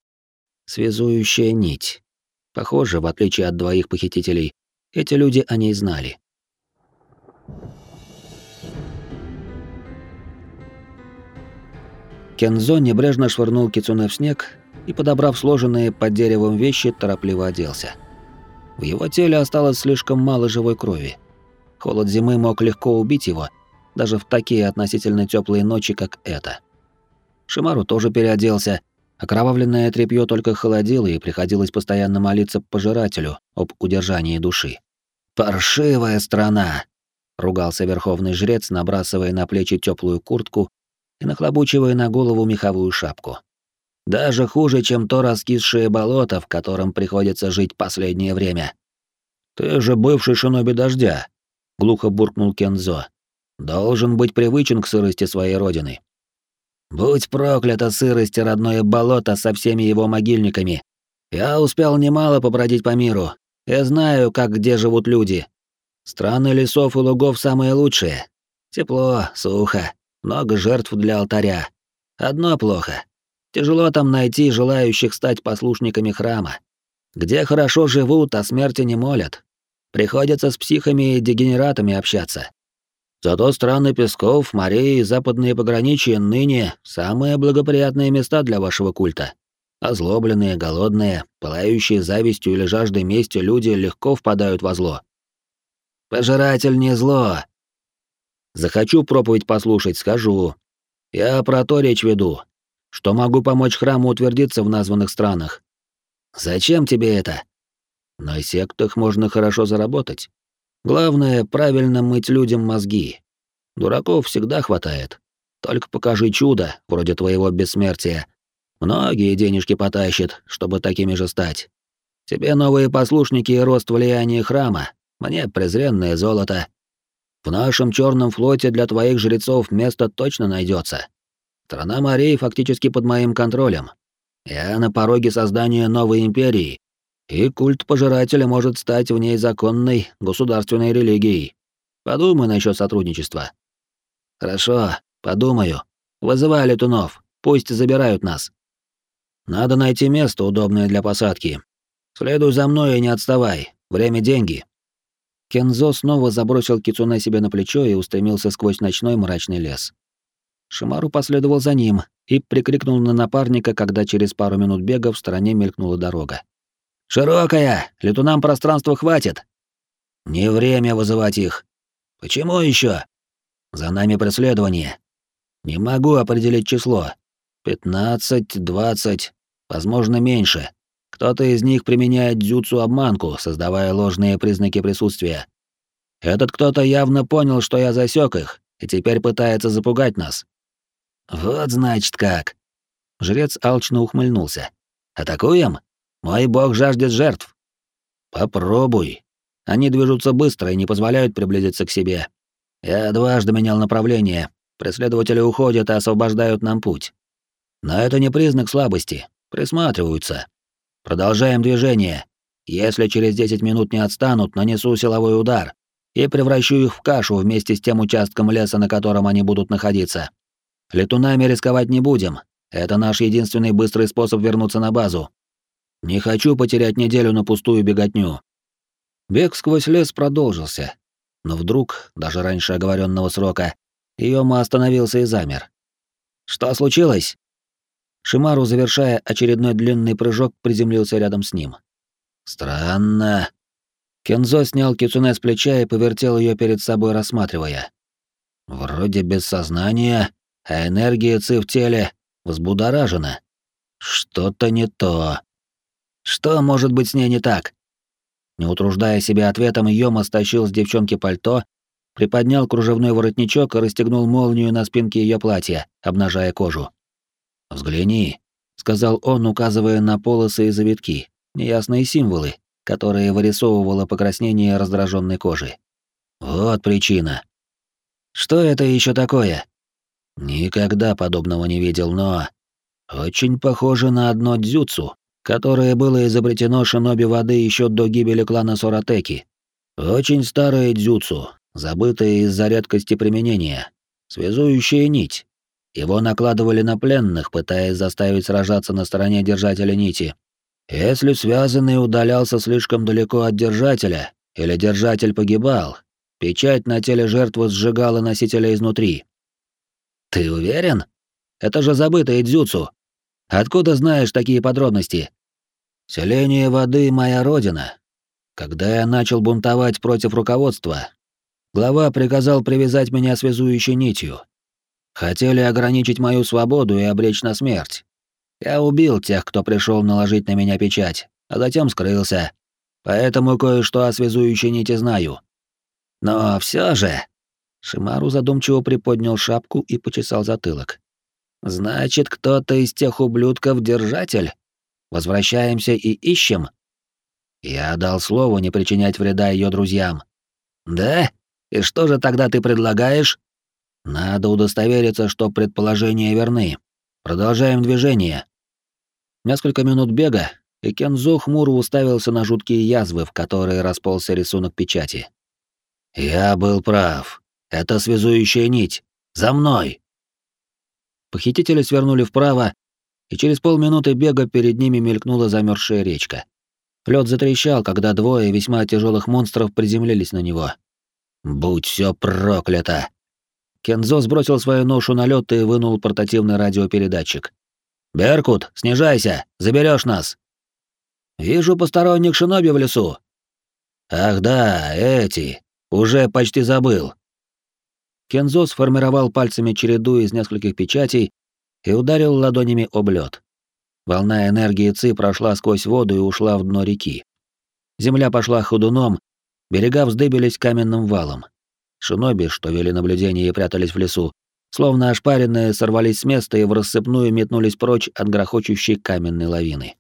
Связующая нить. Похоже, в отличие от двоих похитителей, эти люди о ней знали. Кензо небрежно швырнул Кицуне в снег и, подобрав сложенные под деревом вещи, торопливо оделся. В его теле осталось слишком мало живой крови. Холод зимы мог легко убить его, даже в такие относительно теплые ночи, как эта. Шимару тоже переоделся. Окровавленное тряпье только холодило, и приходилось постоянно молиться пожирателю об удержании души. «Паршивая страна!» — ругался верховный жрец, набрасывая на плечи теплую куртку и нахлобучивая на голову меховую шапку. «Даже хуже, чем то раскисшее болото, в котором приходится жить последнее время». «Ты же бывший шиноби дождя», — глухо буркнул Кензо. «Должен быть привычен к сырости своей родины». «Будь проклята сырость и родное болото со всеми его могильниками. Я успел немало побродить по миру. Я знаю, как где живут люди. Страны лесов и лугов самые лучшие. Тепло, сухо, много жертв для алтаря. Одно плохо. Тяжело там найти желающих стать послушниками храма. Где хорошо живут, о смерти не молят. Приходится с психами и дегенератами общаться. Зато страны песков, морей и западные пограничья ныне самые благоприятные места для вашего культа. Озлобленные, голодные, пылающие завистью или жаждой мести люди легко впадают во зло. Пожиратель не зло. Захочу проповедь послушать, скажу. Я про то речь веду, что могу помочь храму утвердиться в названных странах. Зачем тебе это? На сектах можно хорошо заработать. Главное, правильно мыть людям мозги. Дураков всегда хватает. Только покажи чудо, вроде твоего бессмертия. Многие денежки потащат, чтобы такими же стать. Тебе новые послушники и рост влияния храма, мне презренное золото. В нашем черном флоте для твоих жрецов место точно найдется. Страна морей фактически под моим контролем. Я на пороге создания новой империи, и культ пожирателя может стать в ней законной государственной религией. Подумай насчет сотрудничества. Хорошо, подумаю. Вызывай летунов, пусть забирают нас. Надо найти место, удобное для посадки. Следуй за мной и не отставай. Время — деньги. Кензо снова забросил Кицуне себе на плечо и устремился сквозь ночной мрачный лес. Шимару последовал за ним и прикрикнул на напарника, когда через пару минут бега в стороне мелькнула дорога. «Широкая! Летунам пространства хватит!» Не время вызывать их. Почему еще? За нами преследование. Не могу определить число. Пятнадцать, двадцать, возможно, меньше. Кто-то из них применяет дзюцу-обманку, создавая ложные признаки присутствия. Этот кто-то явно понял, что я засек их, и теперь пытается запугать нас. Вот значит как. Жрец алчно ухмыльнулся. Атакуем? Мой бог жаждет жертв. Попробуй. Они движутся быстро и не позволяют приблизиться к себе. Я дважды менял направление. Преследователи уходят и освобождают нам путь. Но это не признак слабости. Присматриваются. Продолжаем движение. Если через десять минут не отстанут, нанесу силовой удар и превращу их в кашу вместе с тем участком леса, на котором они будут находиться. Летунами рисковать не будем. Это наш единственный быстрый способ вернуться на базу. Не хочу потерять неделю на пустую беготню. Бег сквозь лес продолжился, но вдруг, даже раньше оговоренного срока, Йома остановился и замер. Что случилось? Шимару, завершая очередной длинный прыжок, приземлился рядом с ним. Странно. Кензо снял кицунэ с плеча и повертел ее перед собой, рассматривая. Вроде без сознания, а энергия ци в теле взбудоражена. Что-то не то. Что может быть с ней не так? Не утруждая себя ответом, Йома стащил с девчонки пальто, приподнял кружевной воротничок и расстегнул молнию на спинке ее платья, обнажая кожу. «Взгляни», — сказал он, указывая на полосы и завитки, неясные символы, которые вырисовывало покраснение раздраженной кожи. «Вот причина». «Что это еще такое?» «Никогда подобного не видел, но... очень похоже на одно дзюцу, которое было изобретено шиноби воды еще до гибели клана Соратеки. Очень старое дзюцу, забытое из-за редкости применения. Связующая нить. Его накладывали на пленных, пытаясь заставить сражаться на стороне держателя нити. Если связанный удалялся слишком далеко от держателя, или держатель погибал, печать на теле жертвы сжигала носителя изнутри. «Ты уверен? Это же забытое дзюцу. Откуда знаешь такие подробности?» «Селение воды — моя родина. Когда я начал бунтовать против руководства, глава приказал привязать меня связующей нитью. Хотели ограничить мою свободу и обречь на смерть. Я убил тех, кто пришел наложить на меня печать, а затем скрылся. Поэтому кое-что о связующей нити знаю. Но все же...» Шимару задумчиво приподнял шапку и почесал затылок. «Значит, кто-то из тех ублюдков держатель? Возвращаемся и ищем?» Я дал слово не причинять вреда ее друзьям. «Да? И что же тогда ты предлагаешь?» «Надо удостовериться, что предположения верны. Продолжаем движение». Несколько минут бега, и Кензо хмуро уставился на жуткие язвы, в которые расползся рисунок печати. «Я был прав. Это связующая нить. За мной!» Похитители свернули вправо, и через полминуты бега перед ними мелькнула замерзшая речка. Лед затрещал, когда двое весьма тяжелых монстров приземлились на него. «Будь все проклято!» Кензо сбросил свою ношу на лед и вынул портативный радиопередатчик. «Беркут, снижайся, заберешь нас!» «Вижу посторонних шиноби в лесу». «Ах да, эти. Уже почти забыл». Кензо сформировал пальцами череду из нескольких печатей и ударил ладонями об лед. Волна энергии ци прошла сквозь воду и ушла в дно реки. Земля пошла ходуном, берега вздыбились каменным валом. Шиноби, что вели наблюдение и прятались в лесу, словно ошпаренные, сорвались с места и в рассыпную метнулись прочь от грохочущей каменной лавины.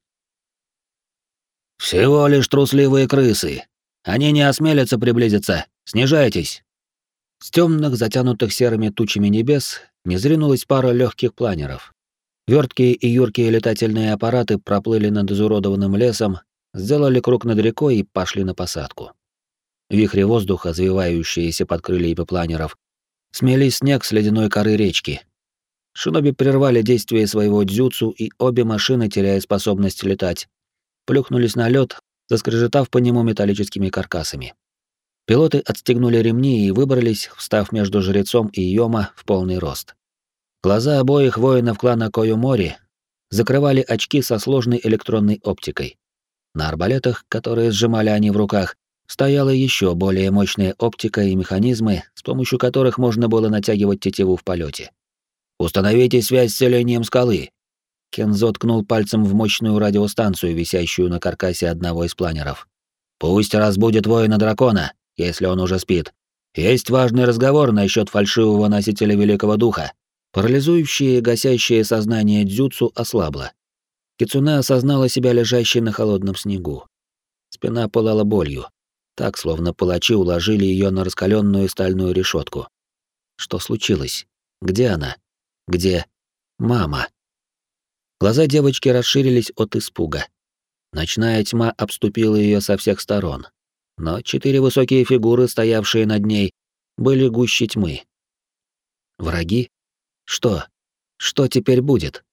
«Всего лишь трусливые крысы. Они не осмелятся приблизиться. Снижайтесь!» С темных, затянутых серыми тучами небес незринулась пара легких планеров. Верткие и юркие летательные аппараты проплыли над изуродованным лесом, сделали круг над рекой и пошли на посадку. Вихри воздуха, завивающиеся под крыльями планеров, смели снег с ледяной коры речки. Шиноби прервали действие своего дзюцу, и обе машины, теряя способность летать, плюхнулись на лед, заскрежетав по нему металлическими каркасами. Пилоты отстегнули ремни и выбрались, встав между жрецом и Йома в полный рост. Глаза обоих воинов клана Койомори закрывали очки со сложной электронной оптикой. На арбалетах, которые сжимали они в руках, стояла еще более мощная оптика и механизмы, с помощью которых можно было натягивать тетиву в полете. «Установите связь с селением скалы!» Кензо ткнул пальцем в мощную радиостанцию, висящую на каркасе одного из планеров. «Пусть разбудит воина дракона, если он уже спит. Есть важный разговор насчет фальшивого носителя Великого Духа». Парализующее и гасящее сознание дзюцу ослабло. Кицуне осознала себя лежащей на холодном снегу. Спина пылала болью, так, словно палачи уложили ее на раскаленную стальную решетку. Что случилось? Где она? Где мама? Глаза девочки расширились от испуга. Ночная тьма обступила ее со всех сторон, но четыре высокие фигуры, стоявшие над ней, были гуще тьмы. Враги? Что? Что теперь будет?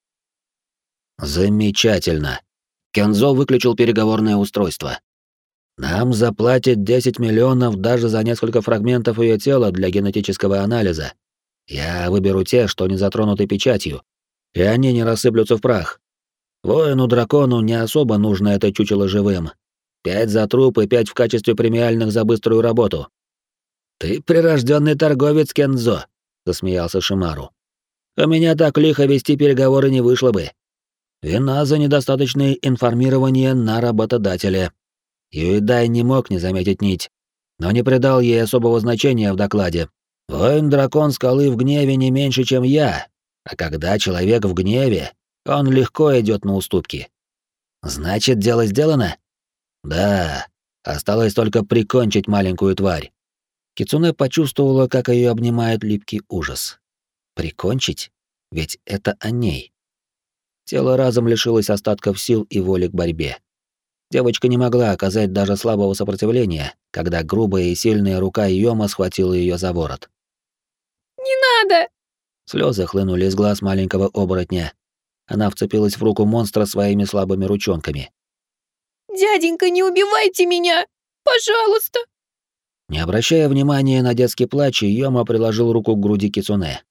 Замечательно. Кензо выключил переговорное устройство. Нам заплатят десять миллионов даже за несколько фрагментов ее тела для генетического анализа. Я выберу те, что не затронуты печатью, и они не рассыплются в прах. Воину-дракону не особо нужно это чучело живым. Пять за труп и пять в качестве премиальных за быструю работу. Ты прирожденный торговец, Кензо, засмеялся Шимару. У меня так лихо вести переговоры не вышло бы. Вина за недостаточное информирование на работодателя. Юэдай не мог не заметить нить, но не придал ей особого значения в докладе. Воин-дракон скалы в гневе не меньше, чем я, а когда человек в гневе, он легко идет на уступки. Значит, дело сделано? Да, осталось только прикончить маленькую тварь. Кицуне почувствовала, как ее обнимает липкий ужас. Прикончить? Ведь это о ней. Тело разом лишилось остатков сил и воли к борьбе. Девочка не могла оказать даже слабого сопротивления, когда грубая и сильная рука Йома схватила ее за ворот. «Не надо!» Слезы хлынули из глаз маленького оборотня. Она вцепилась в руку монстра своими слабыми ручонками. «Дяденька, не убивайте меня! Пожалуйста!» Не обращая внимания на детский плач, Йома приложил руку к груди Кицуне.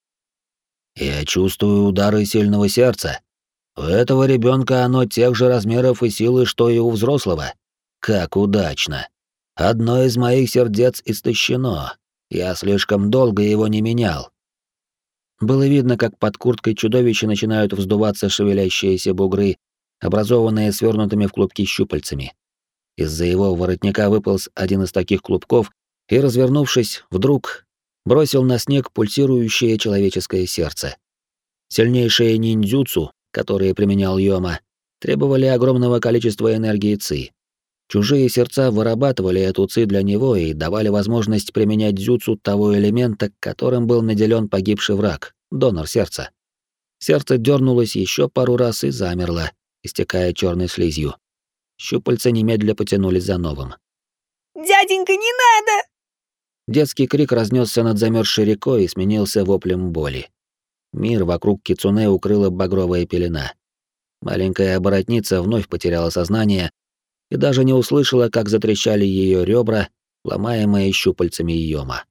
«Я чувствую удары сильного сердца. У этого ребенка оно тех же размеров и силы, что и у взрослого. Как удачно. Одно из моих сердец истощено. Я слишком долго его не менял». Было видно, как под курткой чудовища начинают вздуваться шевелящиеся бугры, образованные свернутыми в клубки щупальцами. Из-за его воротника выполз один из таких клубков и, развернувшись, вдруг бросил на снег пульсирующее человеческое сердце. Сильнейшие ниндзюцу, которые применял Йома, требовали огромного количества энергии ци. Чужие сердца вырабатывали эту ци для него и давали возможность применять дзюцу того элемента, которым был наделен погибший враг, донор сердца. Сердце дернулось еще пару раз и замерло, истекая черной слизью. Щупальца немедля потянулись за новым. «Дяденька, не надо!» Детский крик разнесся над замерзшей рекой и сменился воплем боли. Мир вокруг Кицуне укрыла багровая пелена. Маленькая оборотница вновь потеряла сознание и даже не услышала, как затрещали ее ребра, ломаемые щупальцами Йома.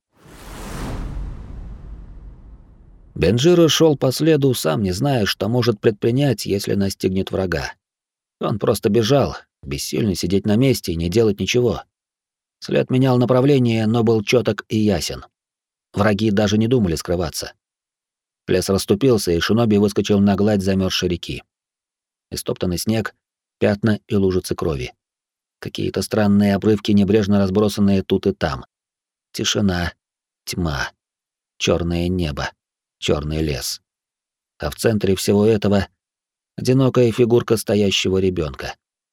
Бенджиро шел по следу, сам не зная, что может предпринять, если настигнет врага. Он просто бежал, бессильно сидеть на месте и не делать ничего. След менял направление, но был чёток и ясен. Враги даже не думали скрываться. Лес расступился, и шиноби выскочил на гладь замерзшей реки. Истоптанный снег, пятна и лужицы крови. Какие-то странные обрывки, небрежно разбросанные тут и там. Тишина, тьма, черное небо, черный лес. А в центре всего этого одинокая фигурка стоящего ребенка.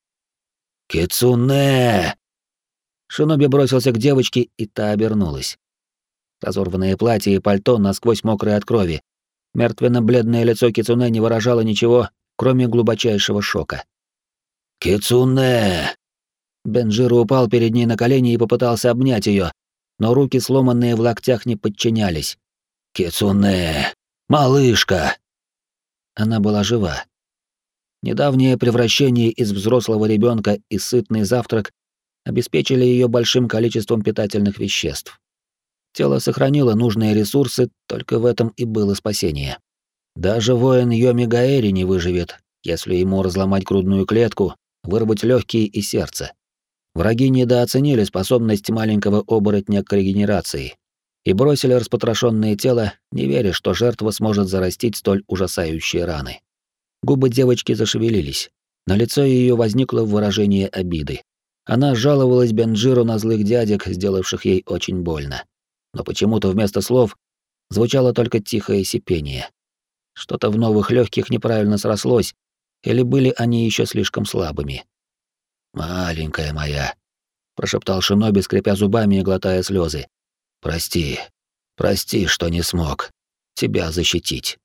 «Кицуне!» Шиноби бросился к девочке, и та обернулась. Разорванное платье и пальто насквозь мокрые от крови. Мертвенно-бледное лицо Кицуне не выражало ничего, кроме глубочайшего шока. «Кицуне!» Бенджиро упал перед ней на колени и попытался обнять ее, но руки, сломанные в локтях, не подчинялись. «Кицуне! Малышка!» Она была жива. Недавнее превращение из взрослого ребенка и сытный завтрак обеспечили ее большим количеством питательных веществ. Тело сохранило нужные ресурсы, только в этом и было спасение. Даже воин Йоми Гаэри не выживет, если ему разломать грудную клетку, вырвать легкие и сердце. Враги недооценили способность маленького оборотня к регенерации и бросили распотрошенное тело, не веря, что жертва сможет зарастить столь ужасающие раны. Губы девочки зашевелились. На лицо ее возникло выражение обиды. Она жаловалась Бенджиру на злых дядек, сделавших ей очень больно. Но почему-то вместо слов звучало только тихое сипение. Что-то в новых легких неправильно срослось, или были они еще слишком слабыми. «Маленькая моя», — прошептал Шиноби, скрипя зубами и глотая слезы. «Прости, прости, что не смог тебя защитить».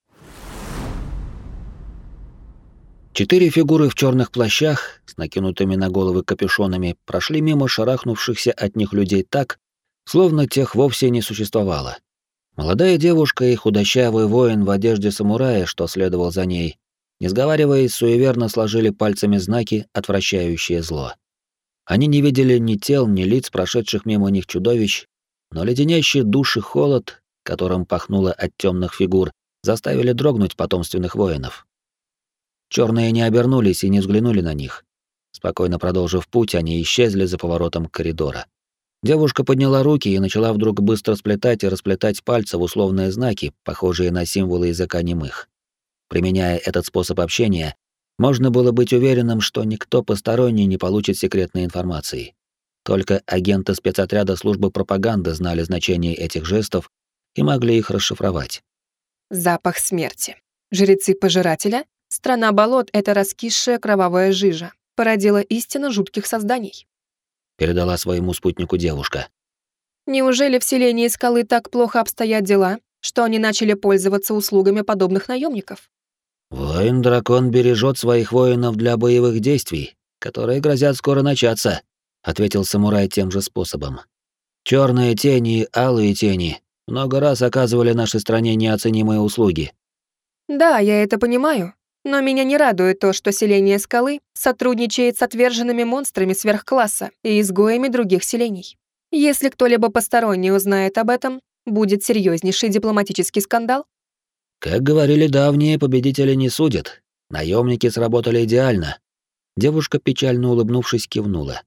Четыре фигуры в черных плащах с накинутыми на головы капюшонами прошли мимо шарахнувшихся от них людей так, словно тех вовсе не существовало. Молодая девушка и худощавый воин в одежде самурая, что следовал за ней, не сговариваясь, суеверно сложили пальцами знаки, отвращающие зло. Они не видели ни тел, ни лиц прошедших мимо них чудовищ, но леденящий души холод, которым пахнуло от темных фигур, заставили дрогнуть потомственных воинов. Черные не обернулись и не взглянули на них. Спокойно продолжив путь, они исчезли за поворотом коридора. Девушка подняла руки и начала вдруг быстро сплетать и расплетать пальцы в условные знаки, похожие на символы языка немых. Применяя этот способ общения, можно было быть уверенным, что никто посторонний не получит секретной информации. Только агенты спецотряда службы пропаганды знали значение этих жестов и могли их расшифровать. Запах смерти. Жрецы пожирателя? Страна болот — это раскисшая кровавая жижа. Породила истинно жутких созданий. Передала своему спутнику девушка. Неужели в селении скалы так плохо обстоят дела, что они начали пользоваться услугами подобных наемников? «Воин-дракон бережет своих воинов для боевых действий, которые грозят скоро начаться», — ответил самурай тем же способом. «Черные тени и алые тени много раз оказывали нашей стране неоценимые услуги». Да, я это понимаю, но меня не радует то, что селение скалы сотрудничает с отверженными монстрами сверхкласса и изгоями других селений. Если кто-либо посторонний узнает об этом, будет серьезнейший дипломатический скандал. Как говорили давние, победители не судят. Наемники сработали идеально. Девушка, печально улыбнувшись, кивнула.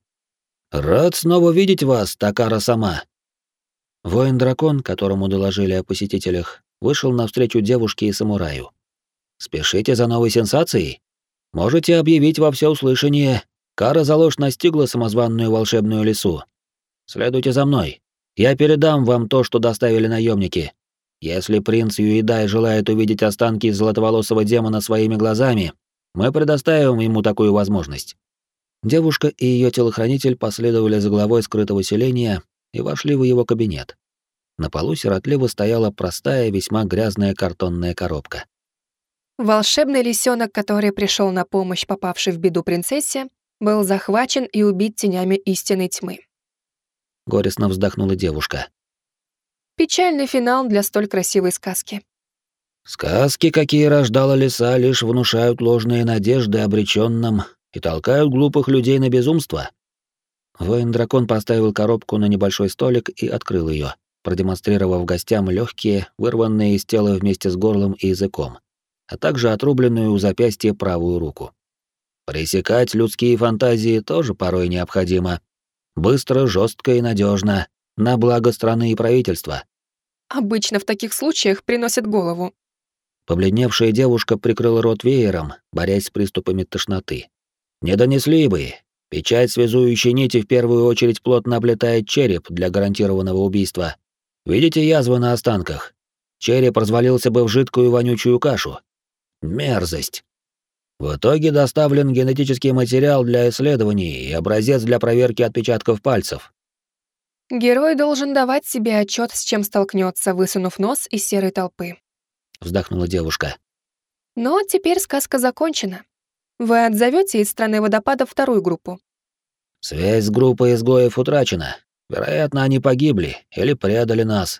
«Рад снова видеть вас, Такара-сама». Воин-дракон, которому доложили о посетителях, вышел навстречу девушке и самураю. «Спешите за новой сенсацией? Можете объявить во всеуслышание, кара за ложь настигла самозванную волшебную лису. Следуйте за мной. Я передам вам то, что доставили наемники. Если принц Юидай желает увидеть останки золотоволосого демона своими глазами, мы предоставим ему такую возможность». Девушка и ее телохранитель последовали за главой скрытого селения и вошли в его кабинет. На полу сиротливо стояла простая, весьма грязная картонная коробка. Волшебный лисенок, который пришел на помощь попавшей в беду принцессе, был захвачен и убит тенями истинной тьмы. Горестно вздохнула девушка. Печальный финал для столь красивой сказки. Сказки, какие рождала лиса, лишь внушают ложные надежды обречённым и толкают глупых людей на безумство. Воин-дракон поставил коробку на небольшой столик и открыл ее, продемонстрировав гостям легкие, вырванные из тела вместе с горлом и языком, а также отрубленную у запястья правую руку. Пресекать людские фантазии тоже порой необходимо. Быстро, жестко и надежно, на благо страны и правительства. Обычно в таких случаях приносят голову. Побледневшая девушка прикрыла рот веером, борясь с приступами тошноты. Не донесли бы. Печать связующей нити в первую очередь плотно облетает череп для гарантированного убийства. Видите язвы на останках? Череп развалился бы в жидкую вонючую кашу. Мерзость. В итоге доставлен генетический материал для исследований и образец для проверки отпечатков пальцев. Герой должен давать себе отчет, с чем столкнется, высунув нос из серой толпы. Вздохнула девушка. Но теперь сказка закончена. Вы отзовете из страны водопадов вторую группу? Связь с группой изгоев утрачена. Вероятно, они погибли или предали нас.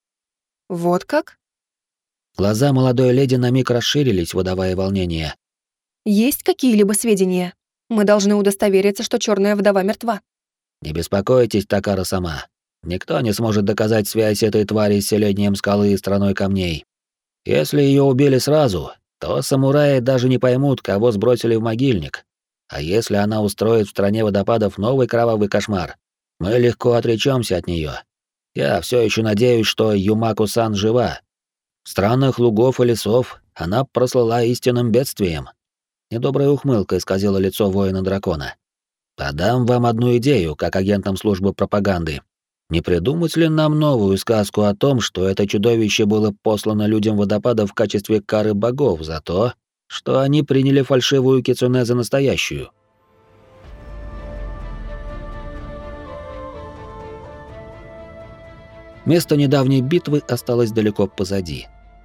Вот как? Глаза молодой леди на миг расширились, выдавая волнение. Есть какие-либо сведения? Мы должны удостовериться, что черная вдова мертва. Не беспокойтесь, Такара-сама. Никто не сможет доказать связь этой твари с селением скалы и страной камней. Если ее убили сразу, то самураи даже не поймут, кого сбросили в могильник. А если она устроит в стране водопадов новый кровавый кошмар, мы легко отречемся от нее. Я все еще надеюсь, что Юмаку-сан жива. В странах лугов и лесов она прослыла истинным бедствием. Недобрая ухмылка исказила лицо воина-дракона. Подам вам одну идею, как агентам службы пропаганды. Не придумать ли нам новую сказку о том, что это чудовище было послано людям водопада в качестве кары богов за то, что они приняли фальшивую кицунэ за настоящую? Место недавней битвы осталось далеко позади.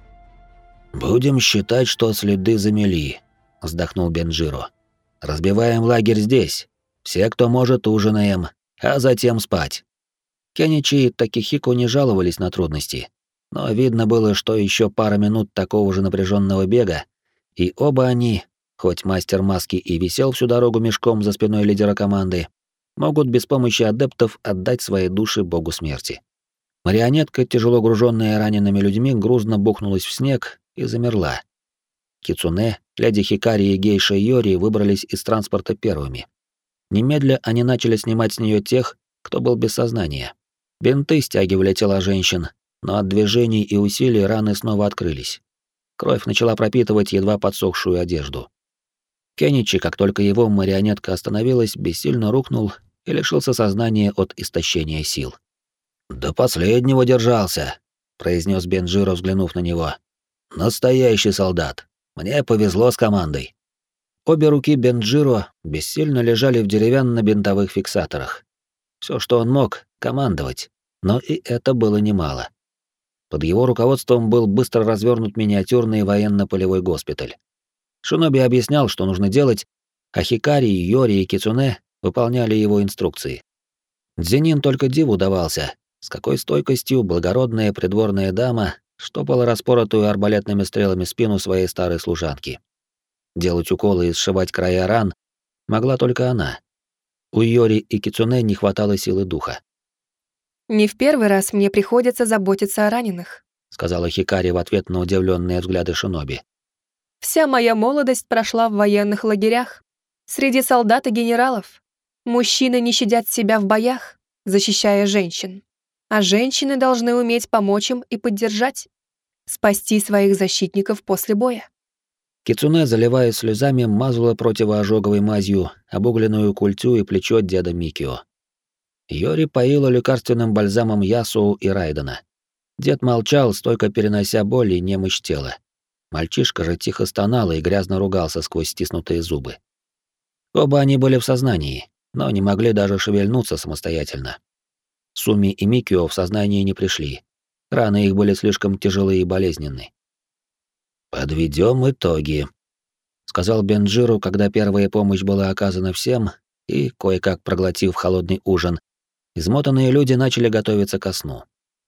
«Будем считать, что следы замели», — вздохнул Бенджиро. «Разбиваем лагерь здесь. Все, кто может, ужинаем, а затем спать». Кеничи и Такихико не жаловались на трудности, но видно было, что еще пара минут такого же напряженного бега, и оба они, хоть мастер маски и висел всю дорогу мешком за спиной лидера команды, могут без помощи адептов отдать свои души богу смерти. Марионетка, тяжело груженная ранеными людьми, грузно бухнулась в снег и замерла. Кицунэ, леди Хикари и гейша Йори выбрались из транспорта первыми. Немедля они начали снимать с нее тех, кто был без сознания. Бинты стягивали тела женщин, но от движений и усилий раны снова открылись. Кровь начала пропитывать едва подсохшую одежду. Кеничи, как только его марионетка остановилась, бессильно рухнул и лишился сознания от истощения сил. «До последнего держался», — произнес Бенджиро, взглянув на него. «Настоящий солдат. Мне повезло с командой». Обе руки Бенджиро бессильно лежали в деревянно-бинтовых фиксаторах. Все, что он мог — командовать, но и это было немало. Под его руководством был быстро развернут миниатюрный военно-полевой госпиталь. Шиноби объяснял, что нужно делать, а Хикари, Йори и Кицунэ выполняли его инструкции. Дзенин только диву давался, с какой стойкостью благородная придворная дама штопала распоротую арбалетными стрелами спину своей старой служанки. Делать уколы и сшивать края ран могла только она. У Йори и Кицунэ не хватало силы духа. «Не в первый раз мне приходится заботиться о раненых», — сказала Хикари в ответ на удивленные взгляды Шиноби. «Вся моя молодость прошла в военных лагерях, среди солдат и генералов. Мужчины не щадят себя в боях, защищая женщин. А женщины должны уметь помочь им и поддержать, спасти своих защитников после боя». Кицунэ, заливаясь слезами, мазала противоожоговой мазью обугленную культю и плечо деда Микио. Йори поила лекарственным бальзамом Ясуу и Райдена. Дед молчал, стойко перенося боль и немощь тела. Мальчишка же тихо стонал и грязно ругался сквозь стиснутые зубы. Оба они были в сознании, но не могли даже шевельнуться самостоятельно. Суми и Микио в сознание не пришли. Раны их были слишком тяжелые и болезненны. «Подведем итоги», — сказал Бенджиру, когда первая помощь была оказана всем, и, кое-как проглотив холодный ужин, измотанные люди начали готовиться ко сну.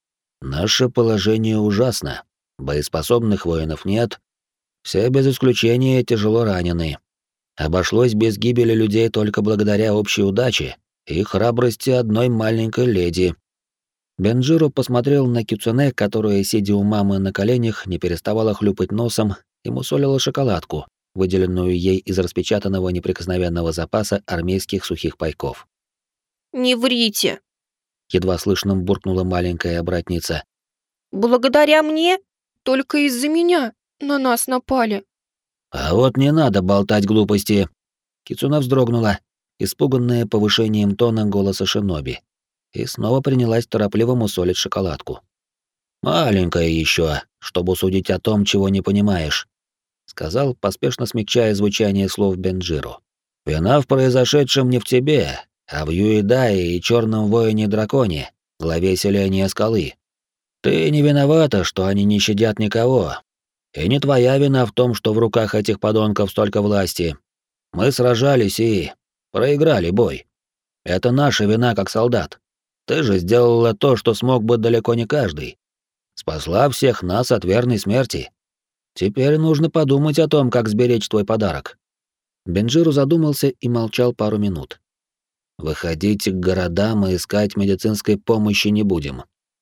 «Наше положение ужасно. Боеспособных воинов нет. Все без исключения тяжело ранены. Обошлось без гибели людей только благодаря общей удаче и храбрости одной маленькой леди». Бенджиро посмотрел на Кицунэ, которая, сидя у мамы на коленях, не переставала хлюпать носом и мусолила шоколадку, выделенную ей из распечатанного неприкосновенного запаса армейских сухих пайков. «Не врите!» — едва слышно буркнула маленькая братница. «Благодаря мне?» «Только из-за меня на нас напали». «А вот не надо болтать глупости!» Кицунэ вздрогнула, испуганная повышением тона голоса Шиноби, и снова принялась торопливо мусолить шоколадку. «Маленькая еще, чтобы судить о том, чего не понимаешь», — сказал, поспешно смягчая звучание слов Бенджиро. «Вина в произошедшем не в тебе, а в Юидае и черном воине-драконе, главе селения Скалы. Ты не виновата, что они не щадят никого. И не твоя вина в том, что в руках этих подонков столько власти. Мы сражались и проиграли бой. Это наша вина как солдат. Ты же сделала то, что смог бы далеко не каждый. Спасла всех нас от верной смерти. Теперь нужно подумать о том, как сберечь твой подарок». Бенджиро задумался и молчал пару минут. «Выходить к городам и искать медицинской помощи не будем.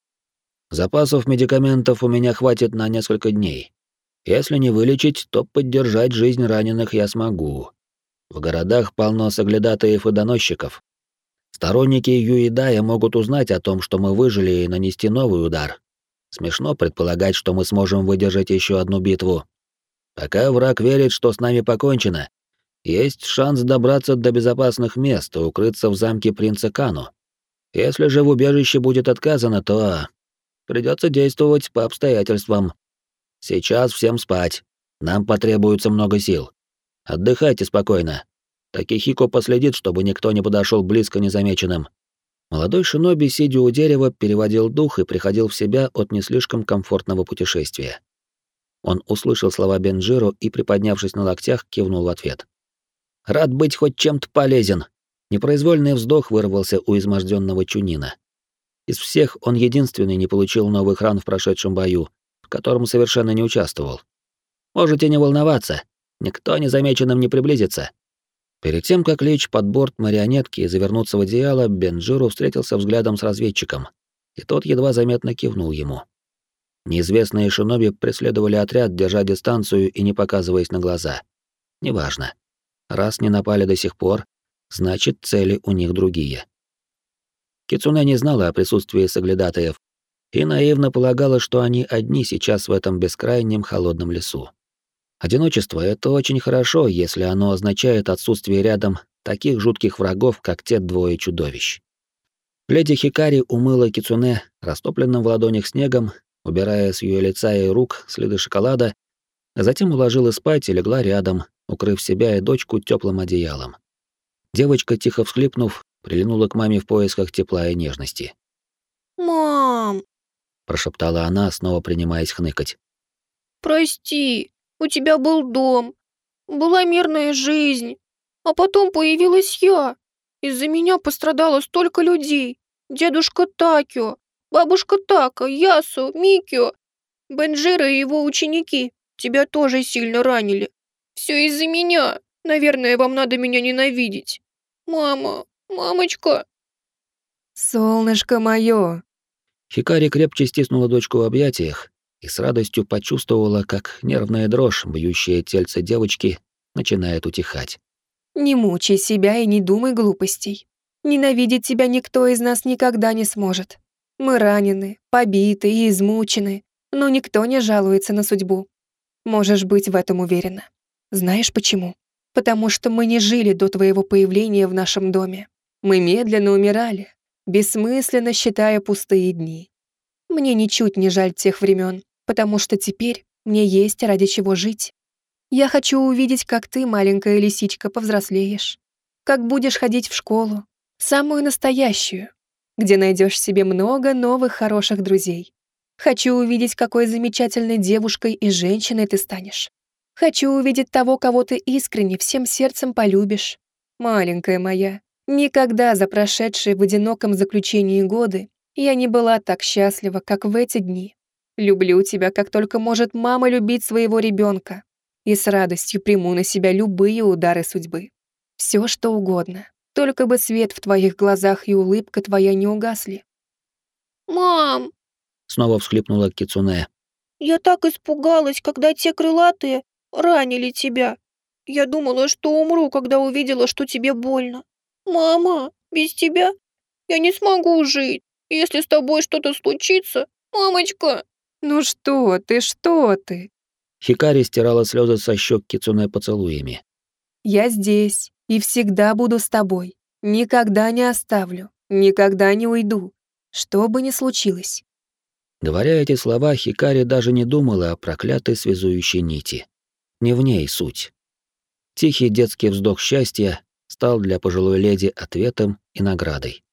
Запасов медикаментов у меня хватит на несколько дней. Если не вылечить, то поддержать жизнь раненых я смогу. В городах полно соглядатаев и доносчиков. Сторонники Юидая могут узнать о том, что мы выжили, и нанести новый удар. Смешно предполагать, что мы сможем выдержать еще одну битву. Пока враг верит, что с нами покончено, есть шанс добраться до безопасных мест и укрыться в замке принца Кану. Если же в убежище будет отказано, то придется действовать по обстоятельствам. Сейчас всем спать. Нам потребуется много сил. Отдыхайте спокойно. Такихико последит, чтобы никто не подошел близко незамеченным. Молодой шиноби, сидя у дерева, переводил дух и приходил в себя от не слишком комфортного путешествия. Он услышал слова Бенджиро и, приподнявшись на локтях, кивнул в ответ. «Рад быть хоть чем-то полезен». Непроизвольный вздох вырвался у изможденного Чунина. Из всех он единственный не получил новых ран в прошедшем бою, в котором совершенно не участвовал. «Можете не волноваться, никто незамеченным не приблизится». Перед тем, как лечь под борт марионетки и завернуться в одеяло, Бенджиро встретился взглядом с разведчиком, и тот едва заметно кивнул ему. Неизвестные шиноби преследовали отряд, держа дистанцию и не показываясь на глаза. Неважно. Раз не напали до сих пор, значит, цели у них другие. Кицуне не знала о присутствии соглядатаев и наивно полагала, что они одни сейчас в этом бескрайнем холодном лесу. Одиночество — это очень хорошо, если оно означает отсутствие рядом таких жутких врагов, как те двое чудовищ. Леди Хикари умыла Кицуне растопленным в ладонях снегом, убирая с ее лица и рук следы шоколада, а затем уложила спать и легла рядом, укрыв себя и дочку теплым одеялом. Девочка, тихо всхлипнув, прильнула к маме в поисках тепла и нежности. «Мам!» — прошептала она, снова принимаясь хныкать. «Прости, у тебя был дом, была мирная жизнь, а потом появилась я. Из-за меня пострадало столько людей. Дедушка Такио, бабушка Така, Ясу, Микио, Бенджиро и его ученики. Тебя тоже сильно ранили. Все из-за меня. Наверное, вам надо меня ненавидеть. Мама, мамочка». «Солнышко мое!» Хикари крепче стиснула дочку в объятиях и с радостью почувствовала, как нервная дрожь, бьющая тельце девочки, начинает утихать. «Не мучай себя и не думай глупостей. Ненавидеть тебя никто из нас никогда не сможет. Мы ранены, побиты и измучены, но никто не жалуется на судьбу. Можешь быть в этом уверена. Знаешь почему? Потому что мы не жили до твоего появления в нашем доме. Мы медленно умирали, бессмысленно считая пустые дни. Мне ничуть не жаль тех времен, потому что теперь мне есть ради чего жить. Я хочу увидеть, как ты, маленькая лисичка, повзрослеешь, как будешь ходить в школу, самую настоящую, где найдешь себе много новых хороших друзей. Хочу увидеть, какой замечательной девушкой и женщиной ты станешь. Хочу увидеть того, кого ты искренне всем сердцем полюбишь. Маленькая моя, никогда за прошедшие в одиноком заключении годы я не была так счастлива, как в эти дни. Люблю тебя, как только может мама любить своего ребенка, и с радостью приму на себя любые удары судьбы. Все, что угодно, только бы свет в твоих глазах и улыбка твоя не угасли». «Мам!» — снова всхлипнула Кицуне. «Я так испугалась, когда те крылатые ранили тебя. Я думала, что умру, когда увидела, что тебе больно. Мама, без тебя я не смогу жить. Если с тобой что-то случится, мамочка...» «Ну что ты, что ты? Хикари стирала слезы со щек Кицуне поцелуями. Я здесь и всегда буду с тобой. Никогда не оставлю, никогда не уйду, что бы ни случилось». Говоря эти слова, Хикари даже не думала о проклятой связующей нити. Не в ней суть. Тихий детский вздох счастья стал для пожилой леди ответом и наградой.